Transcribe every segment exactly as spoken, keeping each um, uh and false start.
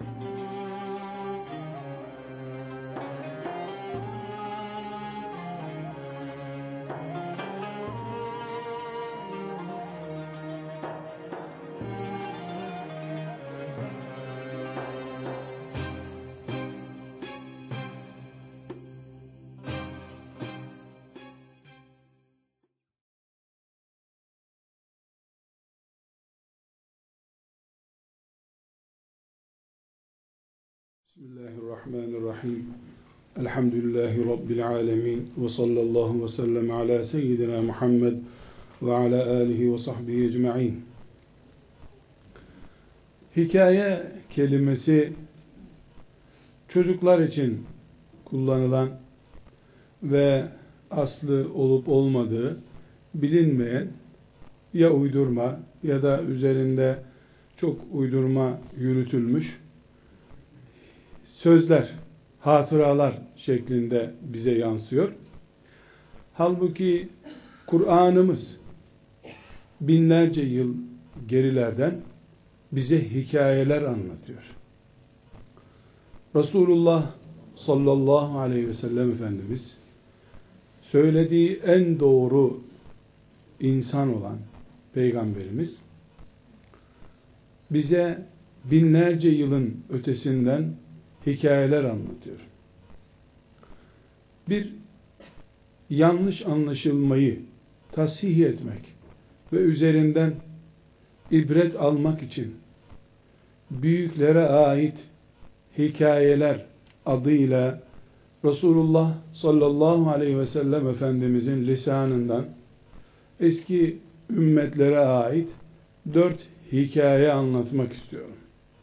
Bismillahirrahmanirrahim. Elhamdülillahi Rabbil alemin. Ve sallallahu ve sellem ala seyyidina Muhammed ve ala alihi ve sahbihi ecma'in. Hikaye kelimesi çocuklar için kullanılan ve aslı olup olmadığı bilinmeyen ya uydurma ya da üzerinde çok uydurma yürütülmüş sözler, hatıralar şeklinde bize yansıyor. Halbuki Kur'an'ımız binlerce yıl gerilerden bize hikayeler anlatıyor. Resulullah sallallahu aleyhi ve sellem Efendimiz söylediği en doğru insan olan Peygamberimiz bize binlerce yılın ötesinden hikayeler anlatıyor. Bir yanlış anlaşılmayı tasih etmek ve üzerinden ibret almak için büyüklere ait hikayeler adıyla Resulullah sallallahu aleyhi ve sellem Efendimizin lisanından eski ümmetlere ait dört hikaye anlatmak istiyorum.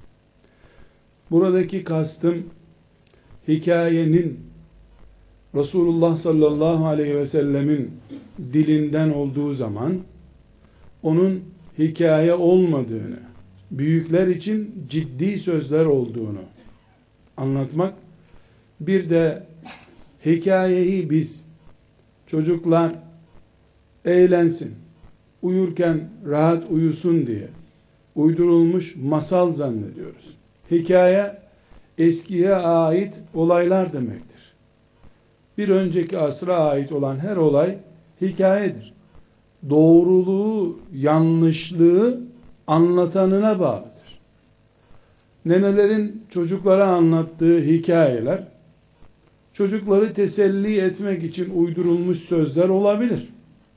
Buradaki kastım hikayenin Resulullah sallallahu aleyhi ve sellemin dilinden olduğu zaman onun hikaye olmadığını, büyükler için ciddi sözler olduğunu anlatmak. Bir de hikayeyi biz çocuklar eğlensin, uyurken rahat uyusun diye uydurulmuş masal zannediyoruz. Hikaye eskiye ait olaylar demektir. Bir önceki asra ait olan her olay hikayedir. Doğruluğu, yanlışlığı anlatanına bağlıdır. Nenelerin çocuklara anlattığı hikayeler çocukları teselli etmek için uydurulmuş sözler olabilir.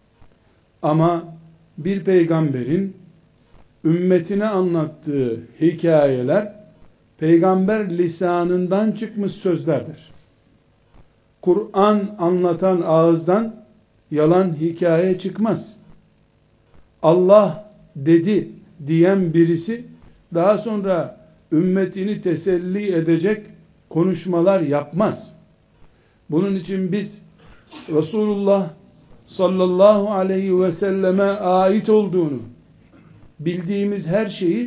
Ama bir peygamberin ümmetine anlattığı hikayeler peygamber lisanından çıkmış sözlerdir. Kur'an anlatan ağızdan yalan hikaye çıkmaz. Allah dedi diyen birisi daha sonra ümmetini teselli edecek konuşmalar yapmaz. Bunun için biz Resulullah sallallahu aleyhi ve selleme ait olduğunu bildiğimiz her şeyi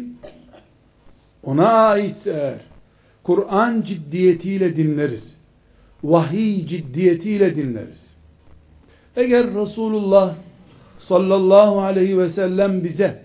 ona aitse eğer Kur'an ciddiyetiyle dinleriz. Vahiy ciddiyetiyle dinleriz. Eğer Resulullah sallallahu aleyhi ve sellem bize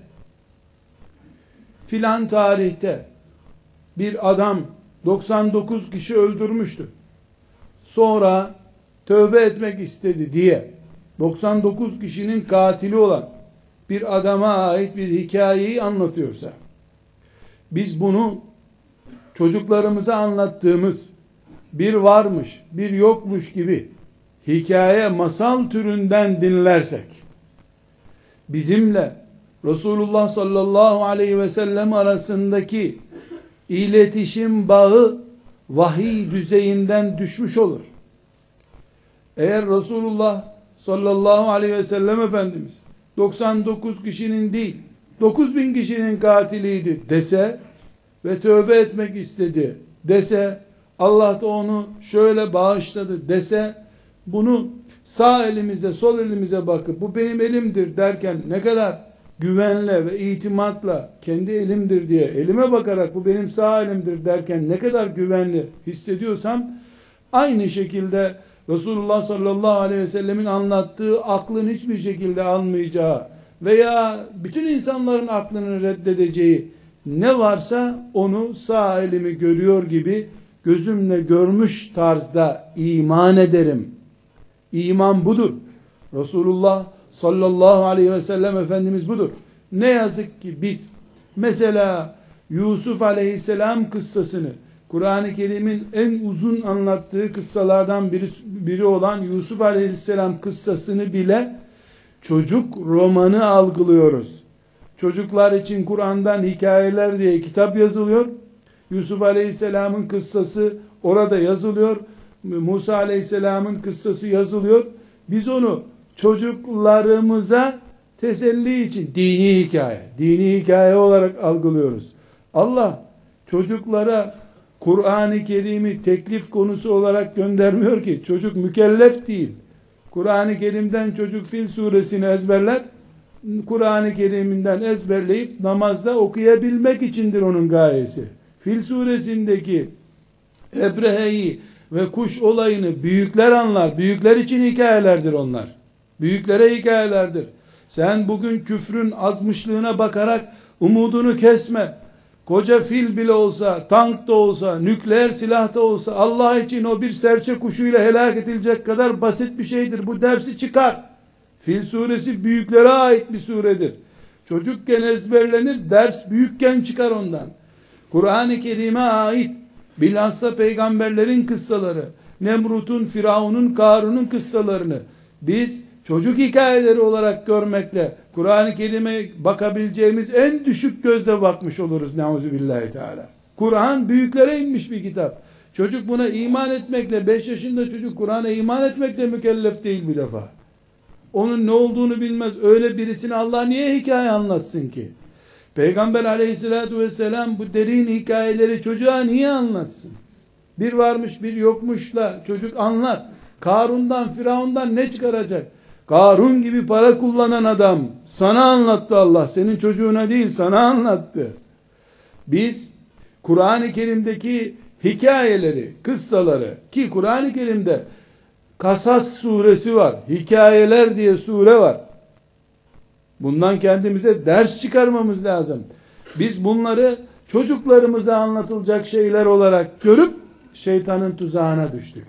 filan tarihte bir adam doksan dokuz kişi öldürmüştü, sonra tövbe etmek istedi diye doksan dokuz kişinin katili olan bir adama ait bir hikayeyi anlatıyorsa, biz bunu çocuklarımıza anlattığımız bir varmış, bir yokmuş gibi hikaye, masal türünden dinlersek, bizimle Resulullah sallallahu aleyhi ve sellem arasındaki iletişim bağı vahiy düzeyinden düşmüş olur. Eğer Resulullah sallallahu aleyhi ve sellem Efendimiz doksan dokuz kişinin değil dokuz bin kişinin katiliydi dese ve tövbe etmek istedi dese, Allah da onu şöyle bağışladı dese, bunu sağ elimize sol elimize bakıp bu benim elimdir derken ne kadar güvenle ve itimatla kendi elimdir diye elime bakarak bu benim sağ elimdir derken ne kadar güvenli hissediyorsam, aynı şekilde Resulullah sallallahu aleyhi ve sellemin anlattığı aklın hiçbir şekilde almayacağı veya bütün insanların aklını reddedeceği ne varsa onu sağ elimi görüyor gibi gözümle görmüş tarzda iman ederim. İman budur. Resulullah sallallahu aleyhi ve sellem Efendimiz budur. Ne yazık ki biz mesela Yusuf aleyhisselam kıssasını, Kur'an-ı Kerim'in en uzun anlattığı kıssalardan biri, biri olan Yusuf aleyhisselam kıssasını bile çocuk romanı algılıyoruz. Çocuklar için Kur'an'dan hikayeler diye kitap yazılıyor. Yusuf aleyhisselamın kıssası orada yazılıyor. Musa aleyhisselamın kıssası yazılıyor. Biz onu çocuklarımıza teselli için dini hikaye, dini hikaye olarak algılıyoruz. Allah çocuklara Kur'an-ı Kerim'i teklif konusu olarak göndermiyor ki. Çocuk mükellef değil. Kur'an-ı Kerim'den çocuk Fil suresini ezberler. Kur'an-ı Kerim'inden ezberleyip namazda okuyabilmek içindir onun gayesi. Fil suresindeki Ebrehe'yi ve kuş olayını büyükler anlar. Büyükler için hikayelerdir onlar. Büyüklere hikayelerdir. Sen bugün küfrün azmışlığına bakarak umudunu kesme. Koca fil bile olsa, tank da olsa, nükleer silah da olsa Allah için o bir serçe kuşuyla helak edilecek kadar basit bir şeydir. Bu dersi çıkar. Fil suresi büyüklere ait bir suredir. Çocukken ezberlenir, ders büyükken çıkar ondan. Kur'an-ı Kerim'e ait bilhassa peygamberlerin kıssaları, Nemrut'un, Firavun'un, Karun'un kıssalarını biz çocuk hikayeleri olarak görmekle Kur'an-ı Kerim'e bakabileceğimiz en düşük gözle bakmış oluruz. Neuzubillahi teala. Kur'an büyüklere inmiş bir kitap. Çocuk buna iman etmekle, beş yaşında çocuk Kur'an'a iman etmekle mükellef değil bir defa. Onun ne olduğunu bilmez. Öyle birisine Allah niye hikaye anlatsın ki? Peygamber aleyhissalatü vesselam bu derin hikayeleri çocuğa niye anlatsın? Bir varmış bir yokmuşla çocuk anlar. Karun'dan, Firavun'dan ne çıkaracak? Karun gibi para kullanan adam sana anlattı Allah. Senin çocuğuna değil sana anlattı. Biz Kur'an-ı Kerim'deki hikayeleri, kıssaları ki Kur'an-ı Kerim'de Kasas suresi var. Hikayeler diye sure var. Bundan kendimize ders çıkarmamız lazım. Biz bunları çocuklarımıza anlatılacak şeyler olarak görüp şeytanın tuzağına düştük.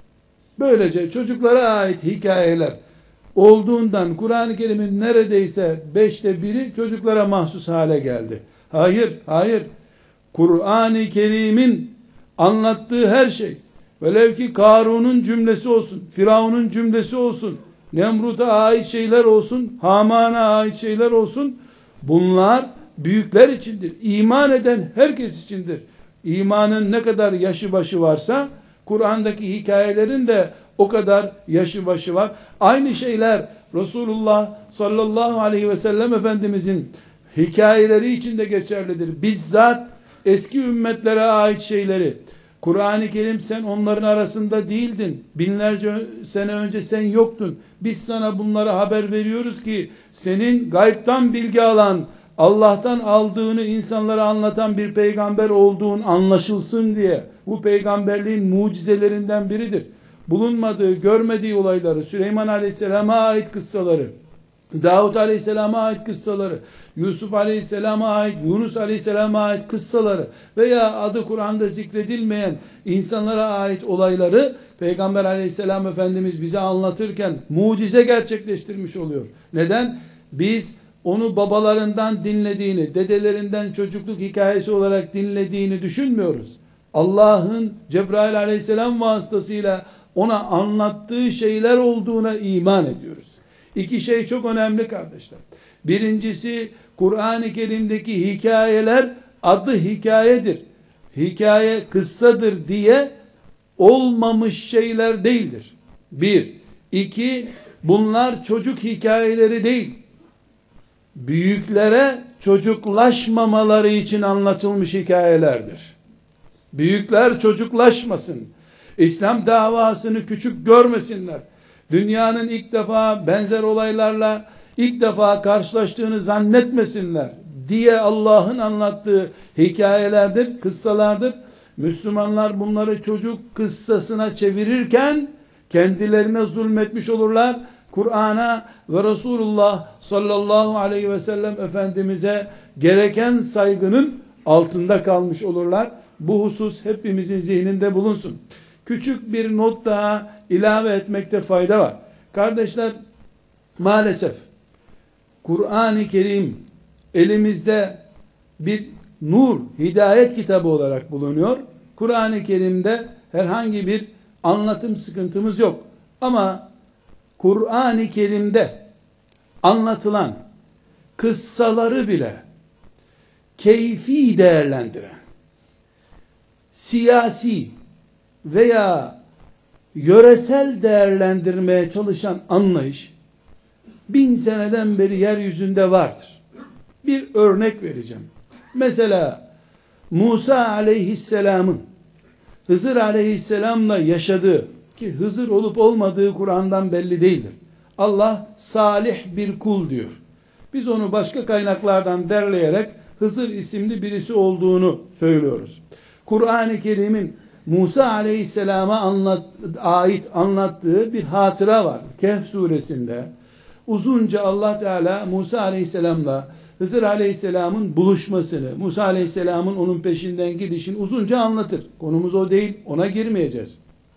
Böylece çocuklara ait hikayeler olduğundan Kur'an-ı Kerim'in neredeyse beşte biri çocuklara mahsus hale geldi. Hayır, hayır. Kur'an-ı Kerim'in anlattığı her şey, velev ki Karun'un cümlesi olsun, Firavun'un cümlesi olsun, Nemrut'a ait şeyler olsun, Haman'a ait şeyler olsun, bunlar büyükler içindir. İman eden herkes içindir. İmanın ne kadar yaşı başı varsa, Kur'an'daki hikayelerin de o kadar yaşı başı var. Aynı şeyler Resulullah sallallahu aleyhi ve sellem Efendimizin hikayeleri içinde geçerlidir. Bizzat eski ümmetlere ait şeyleri, Kur'an-ı Kerim sen onların arasında değildin. Binlerce sene önce sen yoktun. Biz sana bunları haber veriyoruz ki senin gaybtan bilgi alan, Allah'tan aldığını insanlara anlatan bir peygamber olduğun anlaşılsın diye. Bu peygamberliğin mucizelerinden biridir. Bulunmadığı, görmediği olayları, Süleyman Aleyhisselam'a ait kıssaları, Davut Aleyhisselam'a ait kıssaları, Yusuf Aleyhisselam'a ait, Yunus Aleyhisselam'a ait kıssaları veya adı Kur'an'da zikredilmeyen insanlara ait olayları Peygamber Aleyhisselam Efendimiz bize anlatırken mucize gerçekleştirmiş oluyor. Neden? Biz onu babalarından dinlediğini, dedelerinden çocukluk hikayesi olarak dinlediğini düşünmüyoruz. Allah'ın Cebrail Aleyhisselam vasıtasıyla ona anlattığı şeyler olduğuna iman ediyoruz. İki şey çok önemli kardeşler. Birincisi, Kur'an-ı Kerim'deki hikayeler adı hikayedir. Hikaye kıssadır diye olmamış şeyler değildir. Bir. İki, bunlar çocuk hikayeleri değil. Büyüklere çocuklaşmamaları için anlatılmış hikayelerdir. Büyükler çocuklaşmasın. İslam davasını küçük görmesinler. Dünyanın ilk defa benzer olaylarla ilk defa karşılaştığını zannetmesinler diye Allah'ın anlattığı hikayelerdir, kıssalardır. Müslümanlar bunları çocuk kıssasına çevirirken kendilerine zulmetmiş olurlar. Kur'an'a ve Resulullah sallallahu aleyhi ve sellem Efendimiz'e gereken saygının altında kalmış olurlar. Bu husus hepimizin zihninde bulunsun. Küçük bir not daha ilave etmekte fayda var. Kardeşler, maalesef Kur'an-ı Kerim elimizde bir nur, hidayet kitabı olarak bulunuyor. Kur'an-ı Kerim'de herhangi bir anlatım sıkıntımız yok. Ama Kur'an-ı Kerim'de anlatılan kıssaları bile keyfi değerlendiren, siyasi veya yöresel değerlendirmeye çalışan anlayış bin seneden beri yeryüzünde vardır. Bir örnek vereceğim. Mesela Musa aleyhisselamın Hızır aleyhisselamla yaşadığı, ki Hızır olup olmadığı Kur'an'dan belli değildir. Allah salih bir kul diyor. Biz onu başka kaynaklardan derleyerek Hızır isimli birisi olduğunu söylüyoruz. Kur'an-ı Kerim'in Musa aleyhisselama anlat, ait anlattığı bir hatıra var. Kehf suresinde uzunca Allah Teala Musa aleyhisselamla Hızır aleyhisselamın buluşmasını, Musa aleyhisselamın onun peşinden gidişini uzunca anlatır. Konumuz o değil, ona girmeyeceğiz.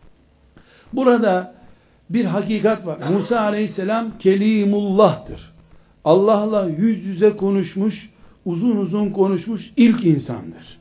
Burada bir hakikat var. Musa aleyhisselam Kelimullah'tır. Allah'la yüz yüze konuşmuş, uzun uzun konuşmuş ilk insandır.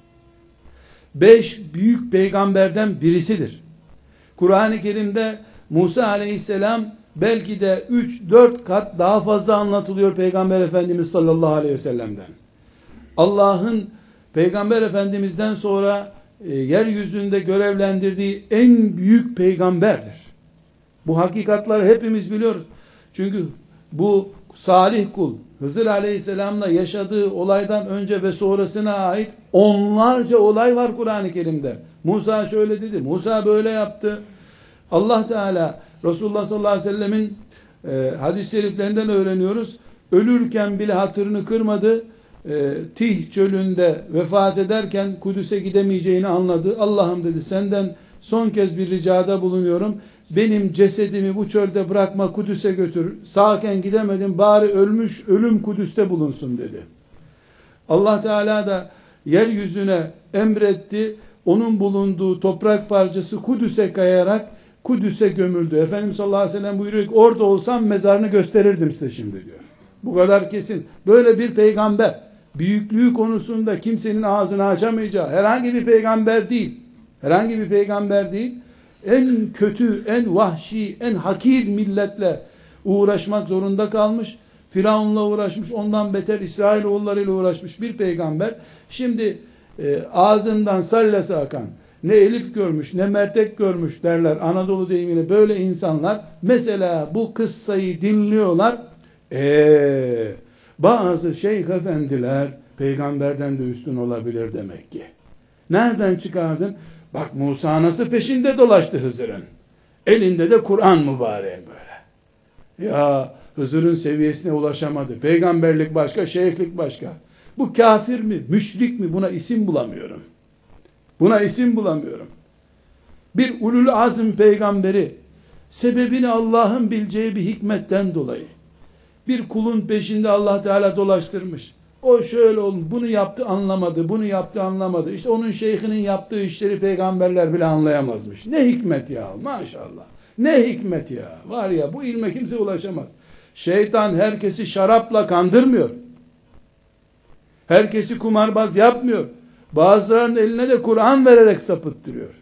Beş büyük peygamberden birisidir. Kur'an-ı Kerim'de Musa aleyhisselam belki de üç dört kat daha fazla anlatılıyor Peygamber Efendimiz sallallahu aleyhi ve sellem'den. Allah'ın Peygamber Efendimiz'den sonra e, yeryüzünde görevlendirdiği en büyük peygamberdir. Bu hakikatları hepimiz biliyoruz. Çünkü bu salih kul Hızır aleyhisselamla yaşadığı olaydan önce ve sonrasına ait onlarca olay var Kur'an-ı Kerim'de. Musa şöyle dedi, Musa böyle yaptı. Allah Teala Resulullah sallallahu aleyhi ve sellemin e, hadis-i şeriflerinden öğreniyoruz. Ölürken bile hatırını kırmadı. E, Tih çölünde vefat ederken Kudüs'e gidemeyeceğini anladı. Allah'ım dedi, senden son kez bir ricada bulunuyorum. Benim cesedimi bu çölde bırakma, Kudüs'e götür. Sağken gidemedim, bari ölmüş ölüm Kudüs'te bulunsun dedi. Allah Teala da yeryüzüne emretti. Onun bulunduğu toprak parçası Kudüs'e kayarak Kudüs'e gömüldü. Efendimiz sallallahu aleyhi ve sellem buyuruyor ki orada olsam mezarını gösterirdim size şimdi diyor. Bu kadar kesin. Böyle bir peygamber büyüklüğü konusunda kimsenin ağzını açamayacağı herhangi bir peygamber değil. Herhangi bir peygamber değil. En kötü, en vahşi, en hakir milletle uğraşmak zorunda kalmış. Firavun'la uğraşmış, ondan beter İsrailoğullarıyla uğraşmış bir peygamber. Şimdi e, ağzından sallası akan, ne elif görmüş, ne mertek görmüş derler Anadolu deyimiyle böyle insanlar. Mesela bu kıssayı dinliyorlar. Eee bazı şeyh efendiler peygamberden de üstün olabilir demek ki. Nereden çıkardın? Bak Musa nasıl peşinde dolaştı Hızır'ın. Elinde de Kur'an mübarek böyle. Ya Hızır'ın seviyesine ulaşamadı. Peygamberlik başka, şeyhlik başka. Bu kafir mi, müşrik mi? Buna isim bulamıyorum. Buna isim bulamıyorum. Bir ulul azm peygamberi sebebini Allah'ın bileceği bir hikmetten dolayı bir kulun peşinde Allah Teala dolaştırmış. O şöyle oldu, bunu yaptı anlamadı, bunu yaptı anlamadı. İşte onun şeyhinin yaptığı işleri peygamberler bile anlayamazmış. Ne hikmet ya, maşallah. Ne hikmet ya. Var ya, bu ilme kimse ulaşamaz. Şeytan herkesi şarapla kandırmıyor. Herkesi kumarbaz yapmıyor. Bazılarının eline de Kur'an vererek sapıttırıyor.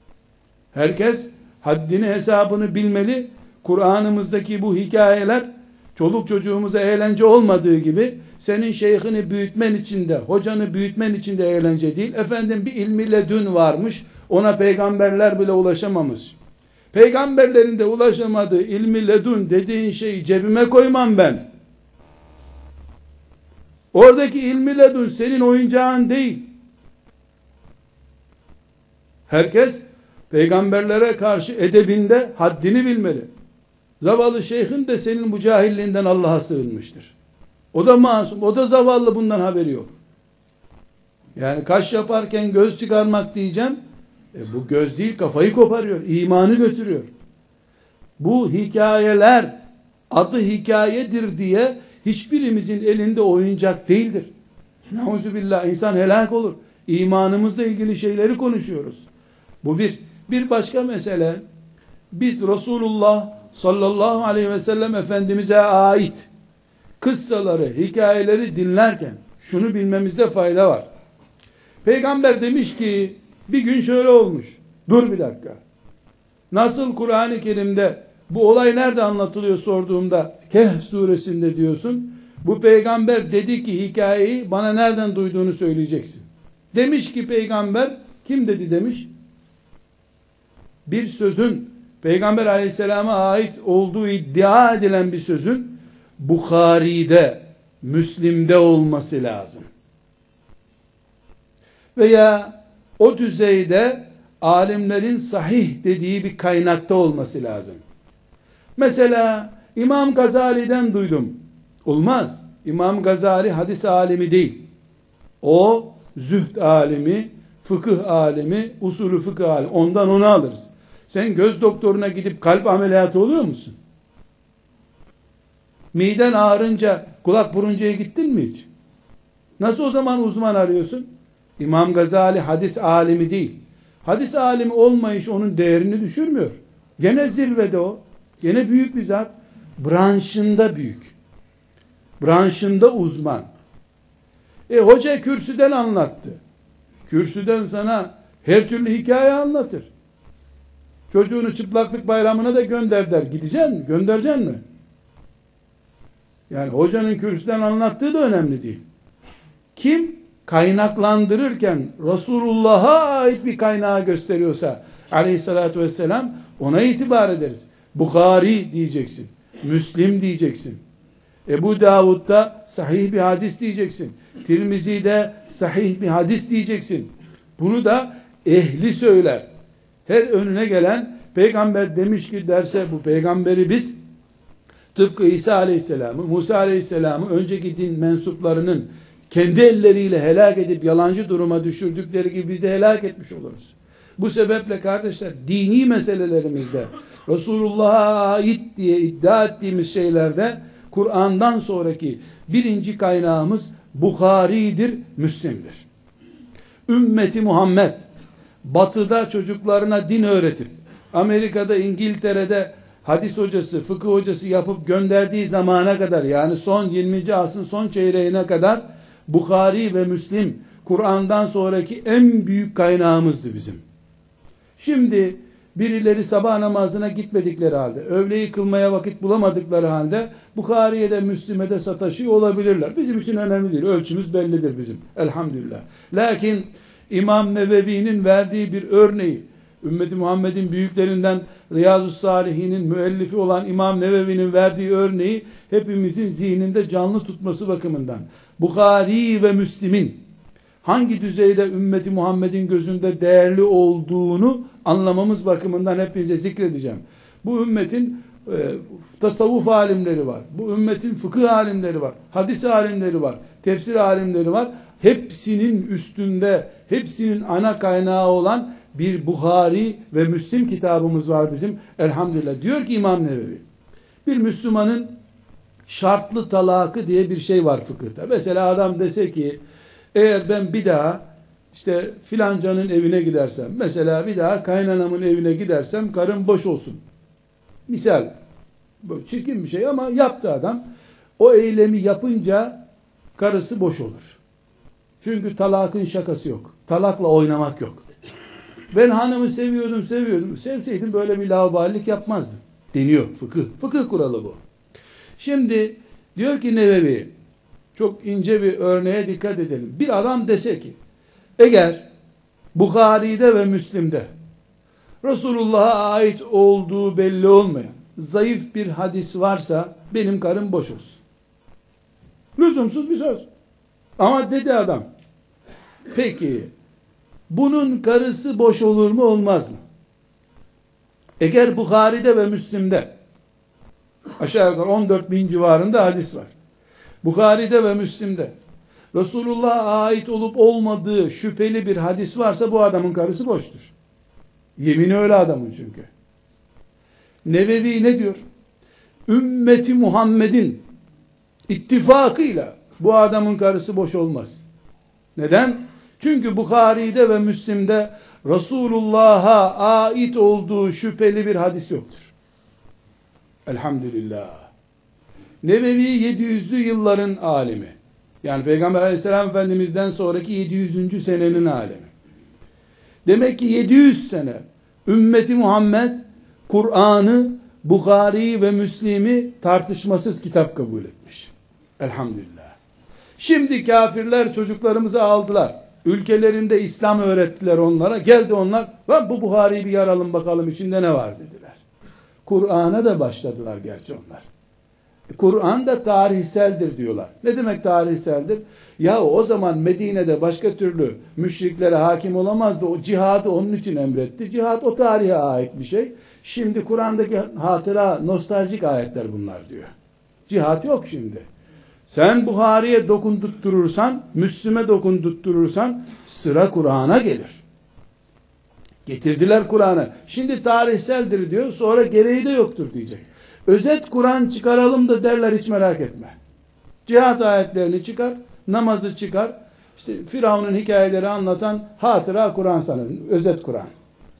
Herkes haddini hesabını bilmeli. Kur'an'ımızdaki bu hikayeler çoluk çocuğumuza eğlence olmadığı gibi senin şeyhini büyütmen için de, hocanı büyütmen için de eğlence değil. Efendim bir ilmi ledün varmış, ona peygamberler bile ulaşamamış. Peygamberlerin de ulaşamadığı ilmi ledün dediğin şeyi cebime koymam ben. Oradaki ilmi ledün senin oyuncağın değil. Herkes peygamberlere karşı edebinde haddini bilmeli. Zavallı şeyhin de senin bu cahilliğinden Allah'a sığınmıştır. O da masum, o da zavallı, bundan haberi yok. Yani kaş yaparken göz çıkarmak diyeceğim. E bu göz değil, kafayı koparıyor, imanı götürüyor. Bu hikayeler adı hikayedir diye hiçbirimizin elinde oyuncak değildir. Nauzubillah, insan helak olur. İmanımızla ilgili şeyleri konuşuyoruz. Bu bir. Bir başka mesele, biz Resulullah sallallahu aleyhi ve sellem Efendimiz'e ait kıssaları, hikayeleri dinlerken şunu bilmemizde fayda var. Peygamber demiş ki bir gün şöyle olmuş. Dur bir dakika. Nasıl Kur'an-ı Kerim'de bu olay nerede anlatılıyor sorduğumda Kehf suresinde diyorsun. Bu peygamber dedi ki hikayeyi bana nereden duyduğunu söyleyeceksin. Demiş ki peygamber, kim dedi demiş? Bir sözün Peygamber aleyhisselama ait olduğu iddia edilen bir sözün Bukhari'de, Müslim'de olması lazım. Veya o düzeyde alimlerin sahih dediği bir kaynakta olması lazım. Mesela İmam Gazali'den duydum. Olmaz. İmam Gazali hadis alimi değil. O zühd alimi, fıkıh alimi, usulü fıkıh alimi. Ondan onu alırız. Sen göz doktoruna gidip kalp ameliyatı oluyor musun? Miden ağrınca kulak buruncuya gittin mi hiç? Nasıl o zaman uzman arıyorsun? İmam Gazali hadis alimi değil. Hadis alimi olmayış onun değerini düşürmüyor. Gene zirvede o. Gene büyük bir zat. Branşında büyük. Branşında uzman. E hoca kürsüden anlattı. Kürsüden sana her türlü hikaye anlatır. Çocuğunu çıplaklık bayramına da gönder der. Gideceksin mi? Göndereceksin mi? Yani hocanın kürsüden anlattığı da önemli değil. Kim kaynaklandırırken Resulullah'a ait bir kaynağı gösteriyorsa aleyhissalatü vesselam ona itibar ederiz. Bukhari diyeceksin. Müslim diyeceksin. Ebu Davud'da sahih bir hadis diyeceksin. Tirmizi'de sahih bir hadis diyeceksin. Bunu da ehli söyler. Her önüne gelen peygamber demiş ki derse bu peygamberi biz tıpkı İsa aleyhisselamı, Musa aleyhisselamı önceki din mensuplarının kendi elleriyle helak edip yalancı duruma düşürdükleri gibi biz de helak etmiş oluruz. Bu sebeple kardeşler dini meselelerimizde Resulullah'a ait diye iddia ettiğimiz şeylerde Kur'an'dan sonraki birinci kaynağımız Bukhari'dir, Müslim'dir. Ümmeti Muhammed batıda çocuklarına din öğretip Amerika'da, İngiltere'de hadis hocası, fıkıh hocası yapıp gönderdiği zamana kadar, yani son yirminci asrın son çeyreğine kadar Bukhari ve Müslim Kur'an'dan sonraki en büyük kaynağımızdı bizim. Şimdi birileri sabah namazına gitmedikleri halde, öğleyi kılmaya vakit bulamadıkları halde Bukhari'ye de Müslim'e de sataşıyor olabilirler. Bizim için önemli değil. Ölçümüz bellidir bizim. Elhamdülillah. Lakin İmam Nevevi'nin verdiği bir örneği, ümmeti Muhammed'in büyüklerinden Riyazu's-Salihin'in müellifi olan İmam Nevevi'nin verdiği örneği hepimizin zihninde canlı tutması bakımından Bukhari ve Müslim'in hangi düzeyde ümmeti Muhammed'in gözünde değerli olduğunu anlamamız bakımından hepinize zikredeceğim. Bu ümmetin e, tasavvuf alimleri var. Bu ümmetin fıkıh alimleri var. Hadis alimleri var. Tefsir alimleri var. Hepsinin üstünde, hepsinin ana kaynağı olan bir Bukhari ve Müslim kitabımız var bizim. Elhamdülillah. Diyor ki İmam Nevevi, bir Müslümanın şartlı talakı diye bir şey var fıkıhta. Mesela adam dese ki, eğer ben bir daha işte filancanın evine gidersem, mesela bir daha kaynanamın evine gidersem karım boş olsun. Misal, bu çirkin bir şey ama yaptı adam. O eylemi yapınca karısı boş olur. Çünkü talakın şakası yok. Talakla oynamak yok. Ben hanımı seviyordum, seviyordum. Sevseydim böyle bir laubalilik yapmazdım. Deniyor fıkıh. Fıkıh kuralı bu. Şimdi diyor ki Nevevi, çok ince bir örneğe dikkat edelim. Bir adam dese ki, eğer Bukhari'de ve Müslim'de Resulullah'a ait olduğu belli olmayan zayıf bir hadis varsa benim karım boş olsun. Lüzumsuz bir söz. Ama dedi adam, peki bunun karısı boş olur mu olmaz mı? Eğer Bukhari'de ve Müslim'de aşağı yukarı on dört bin civarında hadis var. Bukhari'de ve Müslim'de Resulullah'a ait olup olmadığı şüpheli bir hadis varsa bu adamın karısı boştur. Yemini öyle adamın çünkü. Nevevi ne diyor? Ümmeti Muhammed'in ittifakıyla bu adamın karısı boş olmaz. Neden? Çünkü Bukhari'de ve Müslim'de Resulullah'a ait olduğu şüpheli bir hadis yoktur. Elhamdülillah. Nevevi yedi yüzlü yılların alimi. Yani Peygamber Aleyhisselam Efendimiz'den sonraki yedi yüzüncü senenin alimi. Demek ki yedi yüz sene ümmeti Muhammed Kur'an'ı, Bukhari ve Müslim'i tartışmasız kitap kabul etmiş. Elhamdülillah. Şimdi kafirler çocuklarımızı aldılar. Ülkelerinde İslam öğrettiler onlara. Geldi onlar, bu Bukhari'yi bir yaralım bakalım içinde ne var dediler. Kur'an'a da başladılar gerçi onlar. Kur'an da tarihseldir diyorlar. Ne demek tarihseldir? Ya o zaman Medine'de başka türlü müşriklere hakim olamazdı. O cihadı onun için emretti. Cihad o tarihe ait bir şey. Şimdi Kur'an'daki hatıra, nostaljik ayetler bunlar diyor. Cihad yok şimdi. Sen Buhari'ye dokundurturursan, Müslüme dokundurturursan sıra Kur'an'a gelir. Getirdiler Kur'an'ı. Şimdi tarihseldir diyor. Sonra gereği de yoktur diyecek. Özet Kur'an çıkaralım da derler, hiç merak etme. Cihat ayetlerini çıkar, namazı çıkar. İşte Firavun'un hikayeleri anlatan hatıra Kur'an sanırım. Özet Kur'an.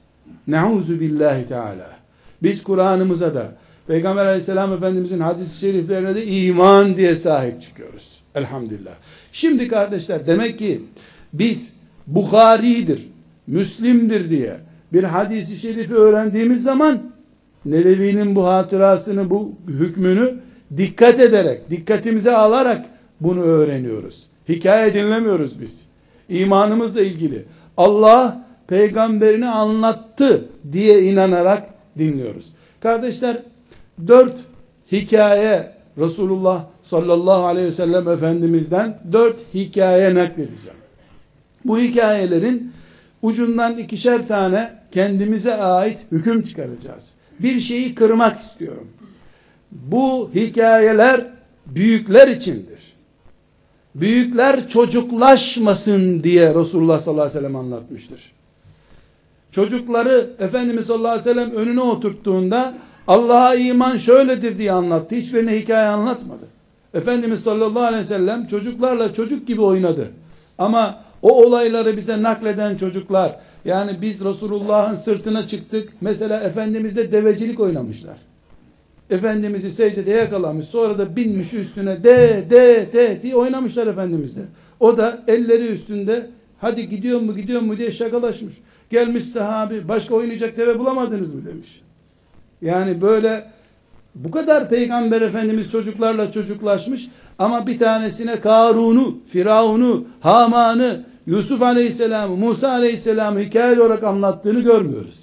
Neuzu billahi teala. Biz Kur'an'ımıza da Peygamber Aleyhisselam Efendimizin hadis-i şeriflerine de iman diye sahip çıkıyoruz. Elhamdülillah. Şimdi kardeşler, demek ki biz Bukhari'dir, Müslim'dir diye bir hadis-i şerifi öğrendiğimiz zaman Nevevi'nin bu hatırasını, bu hükmünü dikkat ederek, dikkatimize alarak bunu öğreniyoruz. Hikaye dinlemiyoruz biz. İmanımızla ilgili Allah peygamberini anlattı diye inanarak dinliyoruz. Kardeşler, dört hikaye Resulullah sallallahu aleyhi ve sellem Efendimiz'den dört hikaye nakledeceğim. Bu hikayelerin ucundan ikişer tane kendimize ait hüküm çıkaracağız. Bir şeyi kırmak istiyorum. Bu hikayeler büyükler içindir. Büyükler çocuklaşmasın diye Resulullah sallallahu aleyhi ve sellem anlatmıştır. Çocukları Efendimiz sallallahu aleyhi ve sellem önüne oturttuğunda Allah'a iman şöyledir diye anlattı. Hiçbirine hikaye anlatmadı. Efendimiz sallallahu aleyhi ve sellem çocuklarla çocuk gibi oynadı. Ama o olayları bize nakleden çocuklar, yani biz Resulullah'ın sırtına çıktık. Mesela Efendimiz'le devecilik oynamışlar. Efendimiz'i secdede yakalamış. Sonra da binmiş üstüne de de de diye oynamışlar Efendimiz'le. O da elleri üstünde, hadi gidiyor mu gidiyor mu diye şakalaşmış. Gelmiş sahabi, başka oynayacak deve bulamadınız mı demiş. Yani böyle bu kadar Peygamber Efendimiz çocuklarla çocuklaşmış ama bir tanesine Karun'u, Firavun'u, Haman'ı, Yusuf Aleyhisselam'ı, Musa Aleyhisselam'ı hikaye olarak anlattığını görmüyoruz.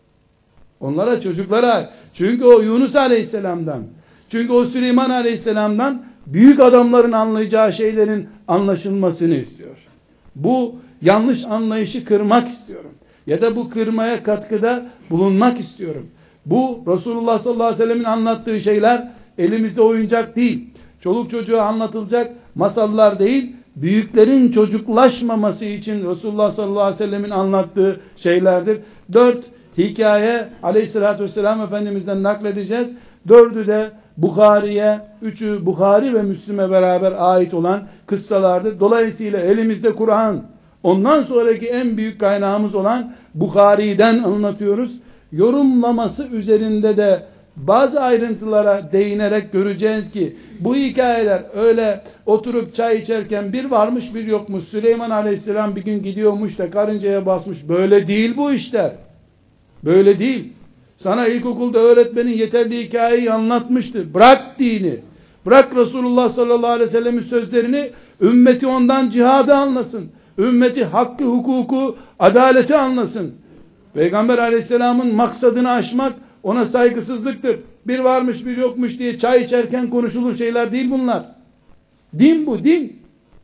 Onlara, çocuklara, çünkü o Yunus Aleyhisselam'dan, çünkü o Süleyman Aleyhisselam'dan büyük adamların anlayacağı şeylerin anlaşılmasını istiyor. Bu yanlış anlayışı kırmak istiyorum. Ya da bu kırmaya katkıda bulunmak istiyorum. Bu Resulullah sallallahu aleyhi ve sellemin anlattığı şeyler elimizde oyuncak değil. Çoluk çocuğa anlatılacak masallar değil. Büyüklerin çocuklaşmaması için Resulullah sallallahu aleyhi ve sellemin anlattığı şeylerdir. Dört hikaye aleyhissalatü vesselam Efendimiz'den nakledeceğiz. Dördü de Bukhari'ye, üçü Bukhari ve Müslim'e beraber ait olan kıssalardır. Dolayısıyla elimizde Kur'an, ondan sonraki en büyük kaynağımız olan Bukhari'den anlatıyoruz. Yorumlaması üzerinde de bazı ayrıntılara değinerek göreceğiz ki bu hikayeler öyle oturup çay içerken bir varmış bir yokmuş, Süleyman Aleyhisselam bir gün gidiyormuş da karıncaya basmış, böyle değil bu işler. Böyle değil. Sana ilkokulda öğretmenin yeterli hikayeyi anlatmıştı. Bırak dini. Bırak Resulullah sallallahu aleyhi ve sellem'in sözlerini, ümmeti ondan cihadı anlasın. Ümmeti hakkı, hukuku, adaleti anlasın. Peygamber aleyhisselamın maksadını aşmak ona saygısızlıktır. Bir varmış bir yokmuş diye çay içerken konuşulur şeyler değil bunlar. Din bu, din.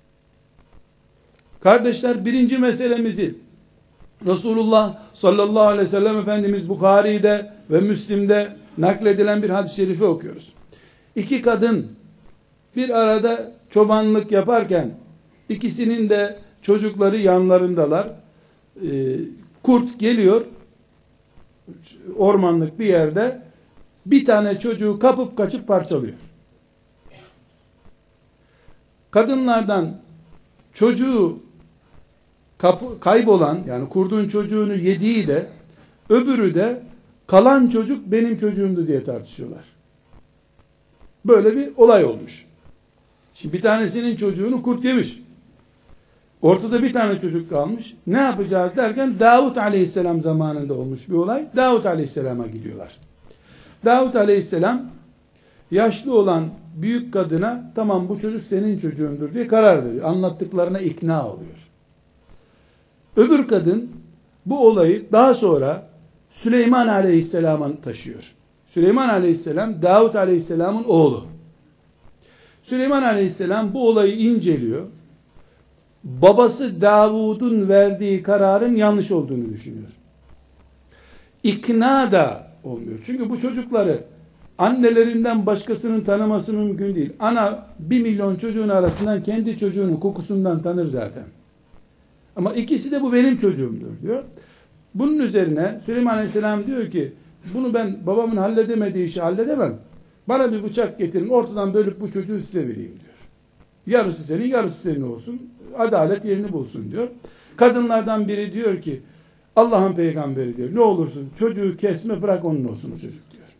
Kardeşler, birinci meselemizi Resulullah sallallahu aleyhi ve sellem Efendimiz Bukhari'de ve Müslim'de nakledilen bir hadis-i şerifi okuyoruz. İki kadın bir arada çobanlık yaparken ikisinin de çocukları yanlarındalar. Ee, kurt geliyor ormanlık bir yerde, bir tane çocuğu kapıp kaçıp parçalıyor. Kadınlardan çocuğu kapı, kaybolan, yani kurduğun çocuğunu yediği de, öbürü de kalan çocuk benim çocuğumdu diye tartışıyorlar. Böyle bir olay olmuş. Şimdi bir tanesinin çocuğunu kurt yemiş. Ortada bir tane çocuk kalmış. Ne yapacağız derken Davut Aleyhisselam zamanında olmuş bir olay. Davut Aleyhisselam'a gidiyorlar. Davut Aleyhisselam yaşlı olan büyük kadına tamam bu çocuk senin çocuğundur diye karar veriyor. Anlattıklarına ikna oluyor. Öbür kadın bu olayı daha sonra Süleyman Aleyhisselam'a taşıyor. Süleyman Aleyhisselam Davut Aleyhisselam'ın oğlu. Süleyman Aleyhisselam bu olayı inceliyor. Babası Davud'un verdiği kararın yanlış olduğunu düşünüyor. İkna da olmuyor. Çünkü bu çocukları annelerinden başkasının tanıması mümkün değil. Ana bir milyon çocuğun arasından kendi çocuğunun kokusundan tanır zaten. Ama ikisi de bu benim çocuğumdur diyor. Bunun üzerine Süleyman Aleyhisselam diyor ki bunu ben babamın halledemediği işi halledemem. Bana bir bıçak getirin ortadan bölüp bu çocuğu size vereyim diyor. Yarısı senin yarısı senin olsun. Adalet yerini bulsun diyor. Kadınlardan biri diyor ki Allah'ın peygamberi diyor. Ne olursun çocuğu kesme bırak onun olsun o çocuk diyor.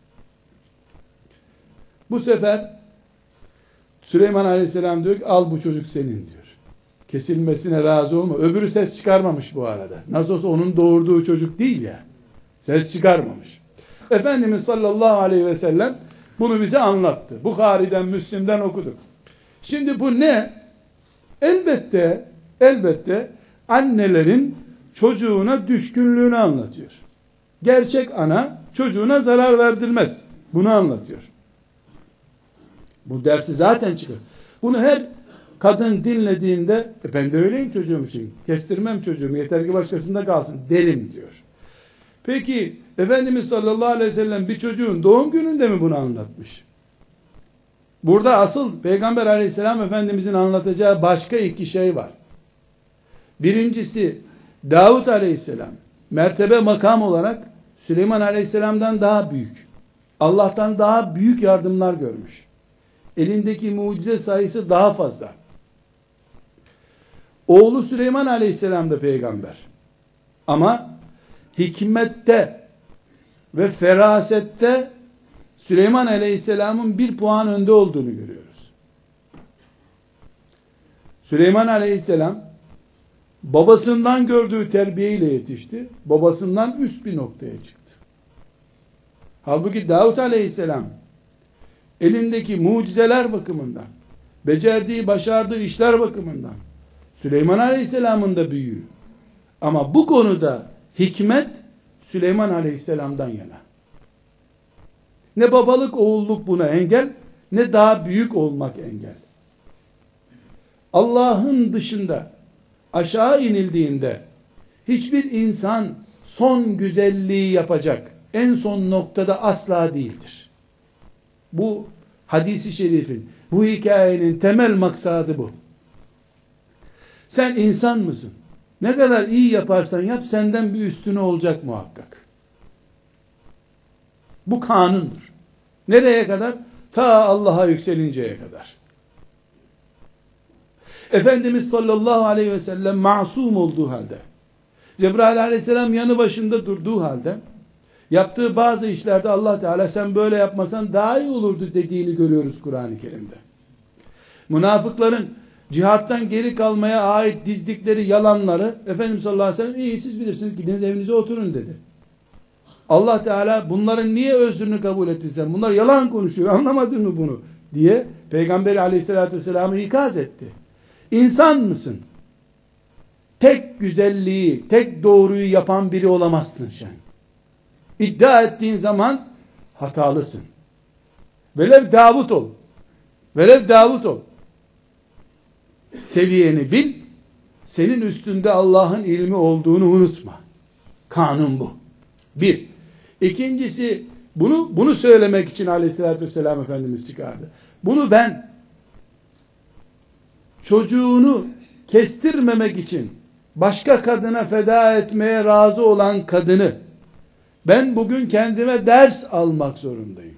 Bu sefer Süleyman Aleyhisselam diyor ki al bu çocuk senin diyor. Kesilmesine razı olma. Öbürü ses çıkarmamış bu arada. Nasıl olsa onun doğurduğu çocuk değil ya. Ses çıkarmamış. Efendimiz sallallahu aleyhi ve sellem bunu bize anlattı. Bukhari'den, Müslim'den okuduk. Şimdi bu ne? Elbette, elbette annelerin çocuğuna düşkünlüğünü anlatıyor. Gerçek ana çocuğuna zarar verdirmez. Bunu anlatıyor. Bu dersi zaten çıkıyor. Bunu her kadın dinlediğinde e ben de öyleyim çocuğum için. Kestirmem çocuğumu yeter ki başkasında kalsın derim diyor. Peki Efendimiz sallallahu aleyhi ve sellem bir çocuğun doğum gününde mi bunu anlatmış? Burada asıl Peygamber aleyhisselam Efendimizin anlatacağı başka iki şey var. Birincisi Davut aleyhisselam mertebe makam olarak Süleyman aleyhisselamdan daha büyük. Allah'tan daha büyük yardımlar görmüş. Elindeki mucize sayısı daha fazla. Oğlu Süleyman aleyhisselam da peygamber. Ama hikmette ve ferasette Süleyman aleyhisselamın bir puan önde olduğunu görüyoruz. Süleyman aleyhisselam babasından gördüğü terbiyeyle yetişti. Babasından üst bir noktaya çıktı. Halbuki Davut aleyhisselam elindeki mucizeler bakımından, becerdiği, başardığı işler bakımından Süleyman aleyhisselamın da büyüğü. Ama bu konuda hikmet Süleyman aleyhisselamdan yana. Ne babalık, oğulluk buna engel, ne daha büyük olmak engel. Allah'ın dışında aşağı inildiğinde hiçbir insan son güzelliği yapacak en son noktada asla değildir. Bu hadisi şerifin, bu hikayenin temel maksadı bu. Sen insan mısın? Ne kadar iyi yaparsan yap senden bir üstüne olacak muhakkak. Bu kanundur. Nereye kadar? Ta Allah'a yükselinceye kadar. Efendimiz sallallahu aleyhi ve sellem masum olduğu halde, Cebrail aleyhisselam yanı başında durduğu halde, yaptığı bazı işlerde Allah Teala sen böyle yapmasan daha iyi olurdu dediğini görüyoruz Kur'an-ı Kerim'de. Münafıkların cihattan geri kalmaya ait dizdikleri yalanları Efendimiz sallallahu aleyhi ve sellem iyi siz bilirsiniz gidiniz evinize oturun dedi. Allah Teala bunların niye özrünü kabul ettin sen? Bunlar yalan konuşuyor anlamadın mı bunu? Diye Peygamberi aleyhissalatü vesselam'ı ikaz etti. İnsan mısın? Tek güzelliği, tek doğruyu yapan biri olamazsın sen. İddia ettiğin zaman hatalısın. Velev Davut ol. Velev Davut ol. Seviyeni bil, senin üstünde Allah'ın ilmi olduğunu unutma. Kanun bu. Bir. İkincisi, bunu bunu söylemek için aleyhissalatü vesselam Efendimiz çıkardı. Bunu ben çocuğunu kestirmemek için başka kadına feda etmeye razı olan kadını ben bugün kendime ders almak zorundayım.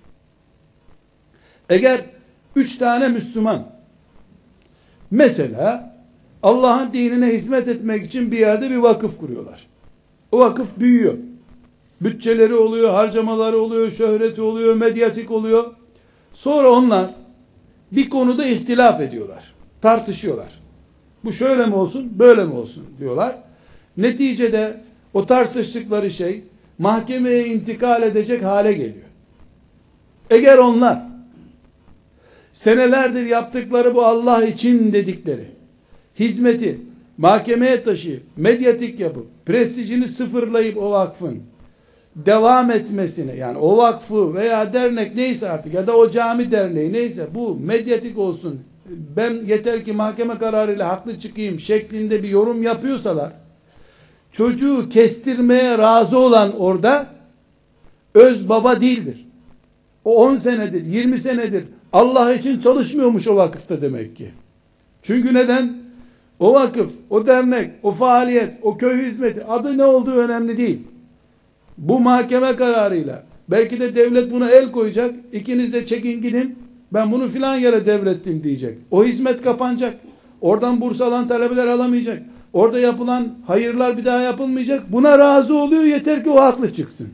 Eğer üç tane Müslüman mesela Allah'ın dinine hizmet etmek için bir yerde bir vakıf kuruyorlar. O vakıf büyüyor. Bütçeleri oluyor, harcamaları oluyor, şöhreti oluyor, medyatik oluyor. Sonra onlar bir konuda ihtilaf ediyorlar. Tartışıyorlar. Bu şöyle mi olsun, böyle mi olsun diyorlar. Neticede o tartıştıkları şey mahkemeye intikal edecek hale geliyor. Eğer onlar senelerdir yaptıkları bu Allah için dedikleri hizmeti mahkemeye taşıyıp, medyatik yapıp, prestijini sıfırlayıp o vakfın devam etmesine, yani o vakfı veya dernek neyse artık ya da o cami derneği neyse bu medyatik olsun, ben yeter ki mahkeme kararıyla haklı çıkayım şeklinde bir yorum yapıyorsalar, çocuğu kestirmeye razı olan orada öz baba değildir. O on senedir, yirmi senedir Allah için çalışmıyormuş o vakıfta demek ki. Çünkü neden? O vakıf, o dernek, o faaliyet, o köy hizmeti, adı ne olduğu önemli değil. Bu mahkeme kararıyla belki de devlet buna el koyacak, ikiniz de çekin gidin, ben bunu filan yere devrettim diyecek. O hizmet kapanacak. Oradan burs alan talebeler alamayacak. Orada yapılan hayırlar bir daha yapılmayacak. Buna razı oluyor, yeter ki o haklı çıksın.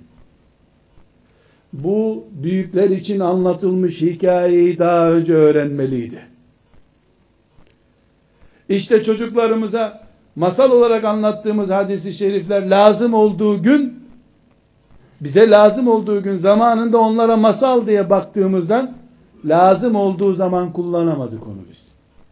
Bu büyükler için anlatılmış hikayeyi daha önce öğrenmeliydi. İşte çocuklarımıza masal olarak anlattığımız hadis-i şerifler lazım olduğu gün, bize lazım olduğu gün zamanında onlara masal diye baktığımızdan lazım olduğu zaman kullanamadık onu biz.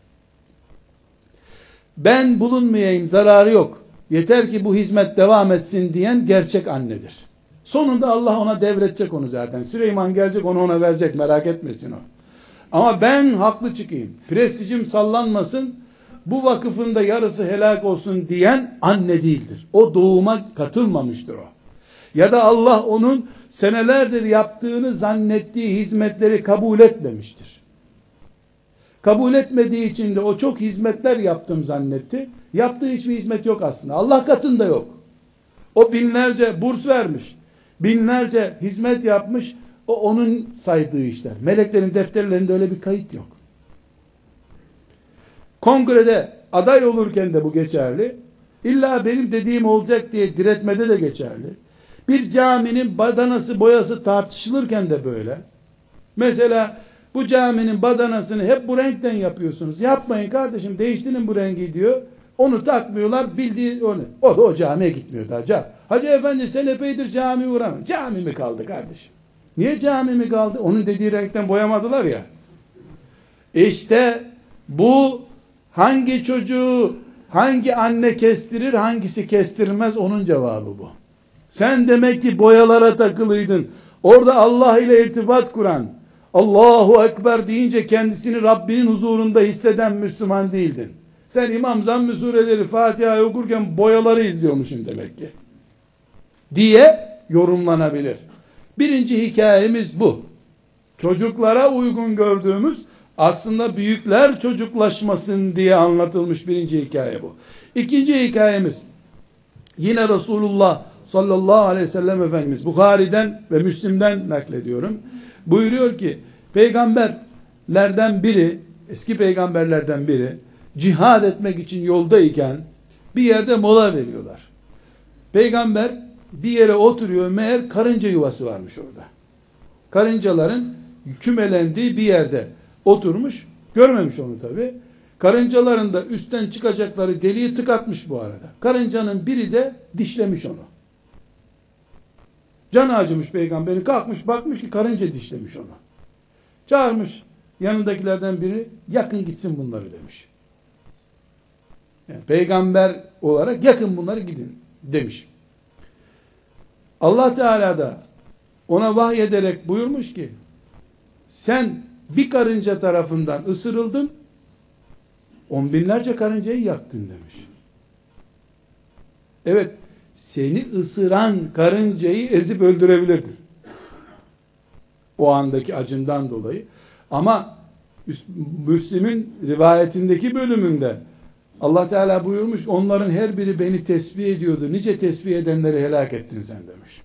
Ben bulunmayayım, zararı yok, yeter ki bu hizmet devam etsin diyen gerçek annedir. Sonunda Allah ona devredecek onu zaten. Süleyman gelecek, onu ona verecek, merak etmesin o. Ama ben haklı çıkayım, prestijim sallanmasın, bu vakıfın da yarısı helak olsun diyen anne değildir. O doğuma katılmamıştır o. Ya da Allah onun senelerdir yaptığını zannettiği hizmetleri kabul etmemiştir. Kabul etmediği için de o çok hizmetler yaptım zannetti. Yaptığı hiçbir hizmet yok aslında. Allah katında yok. O binlerce burs vermiş, binlerce hizmet yapmış, o onun saydığı işler. Meleklerin defterlerinde öyle bir kayıt yok. Kongrede aday olurken de bu geçerli. İlla benim dediğim olacak diye diretmede de geçerli. Bir caminin badanası boyası tartışılırken de böyle. Mesela bu caminin badanasını hep bu renkten yapıyorsunuz. Yapmayın kardeşim, değiştirin bu rengi diyor. Onu takmıyorlar, bildiği onu. O da o camiye gitmiyor daha. Hacı efendi sen epeydir cami uğramın. Cami mi kaldı kardeşim? Niye cami mi kaldı? Onun dediği renkten boyamadılar ya. İşte bu hangi çocuğu hangi anne kestirir, hangisi kestirmez, onun cevabı bu. Sen demek ki boyalara takılıydın. Orada Allah ile irtibat kuran, Allahu Ekber deyince kendisini Rabbinin huzurunda hisseden Müslüman değildin. Sen İmam Zamm-ı sureleri Fatiha'yı okurken boyaları izliyormuşsun demek ki, diye yorumlanabilir. Birinci hikayemiz bu. Çocuklara uygun gördüğümüz, aslında büyükler çocuklaşmasın diye anlatılmış birinci hikaye bu. İkinci hikayemiz, yine Resulullah sallallahu aleyhi ve sellem Efendimiz, Bukhari'den ve Müslim'den naklediyorum, buyuruyor ki, peygamberlerden biri, eski peygamberlerden biri, cihad etmek için yoldayken, bir yerde mola veriyorlar. Peygamber bir yere oturuyor, meğer karınca yuvası varmış orada. Karıncaların kümelendiği bir yerde oturmuş, görmemiş onu tabi. Karıncaların da üstten çıkacakları deliği tıkatmış bu arada. Karıncanın biri de dişlemiş onu. Canı acımış peygamberin, kalkmış bakmış ki karınca dişlemiş onu. Çağırmış yanındakilerden biri, yakın gitsin bunları demiş. Yani peygamber olarak yakın bunları gidin demiş. Allah Teala da ona vahyederek buyurmuş ki, sen bir karınca tarafından ısırıldın, on binlerce karıncayı yaktın demiş. Evet, seni ısıran karıncayı ezip öldürebilirdin, o andaki acından dolayı. Ama Müslim'in rivayetindeki bölümünde Allah Teala buyurmuş, onların her biri beni tesbih ediyordu, nice tesbih edenleri helak ettin sen demiş.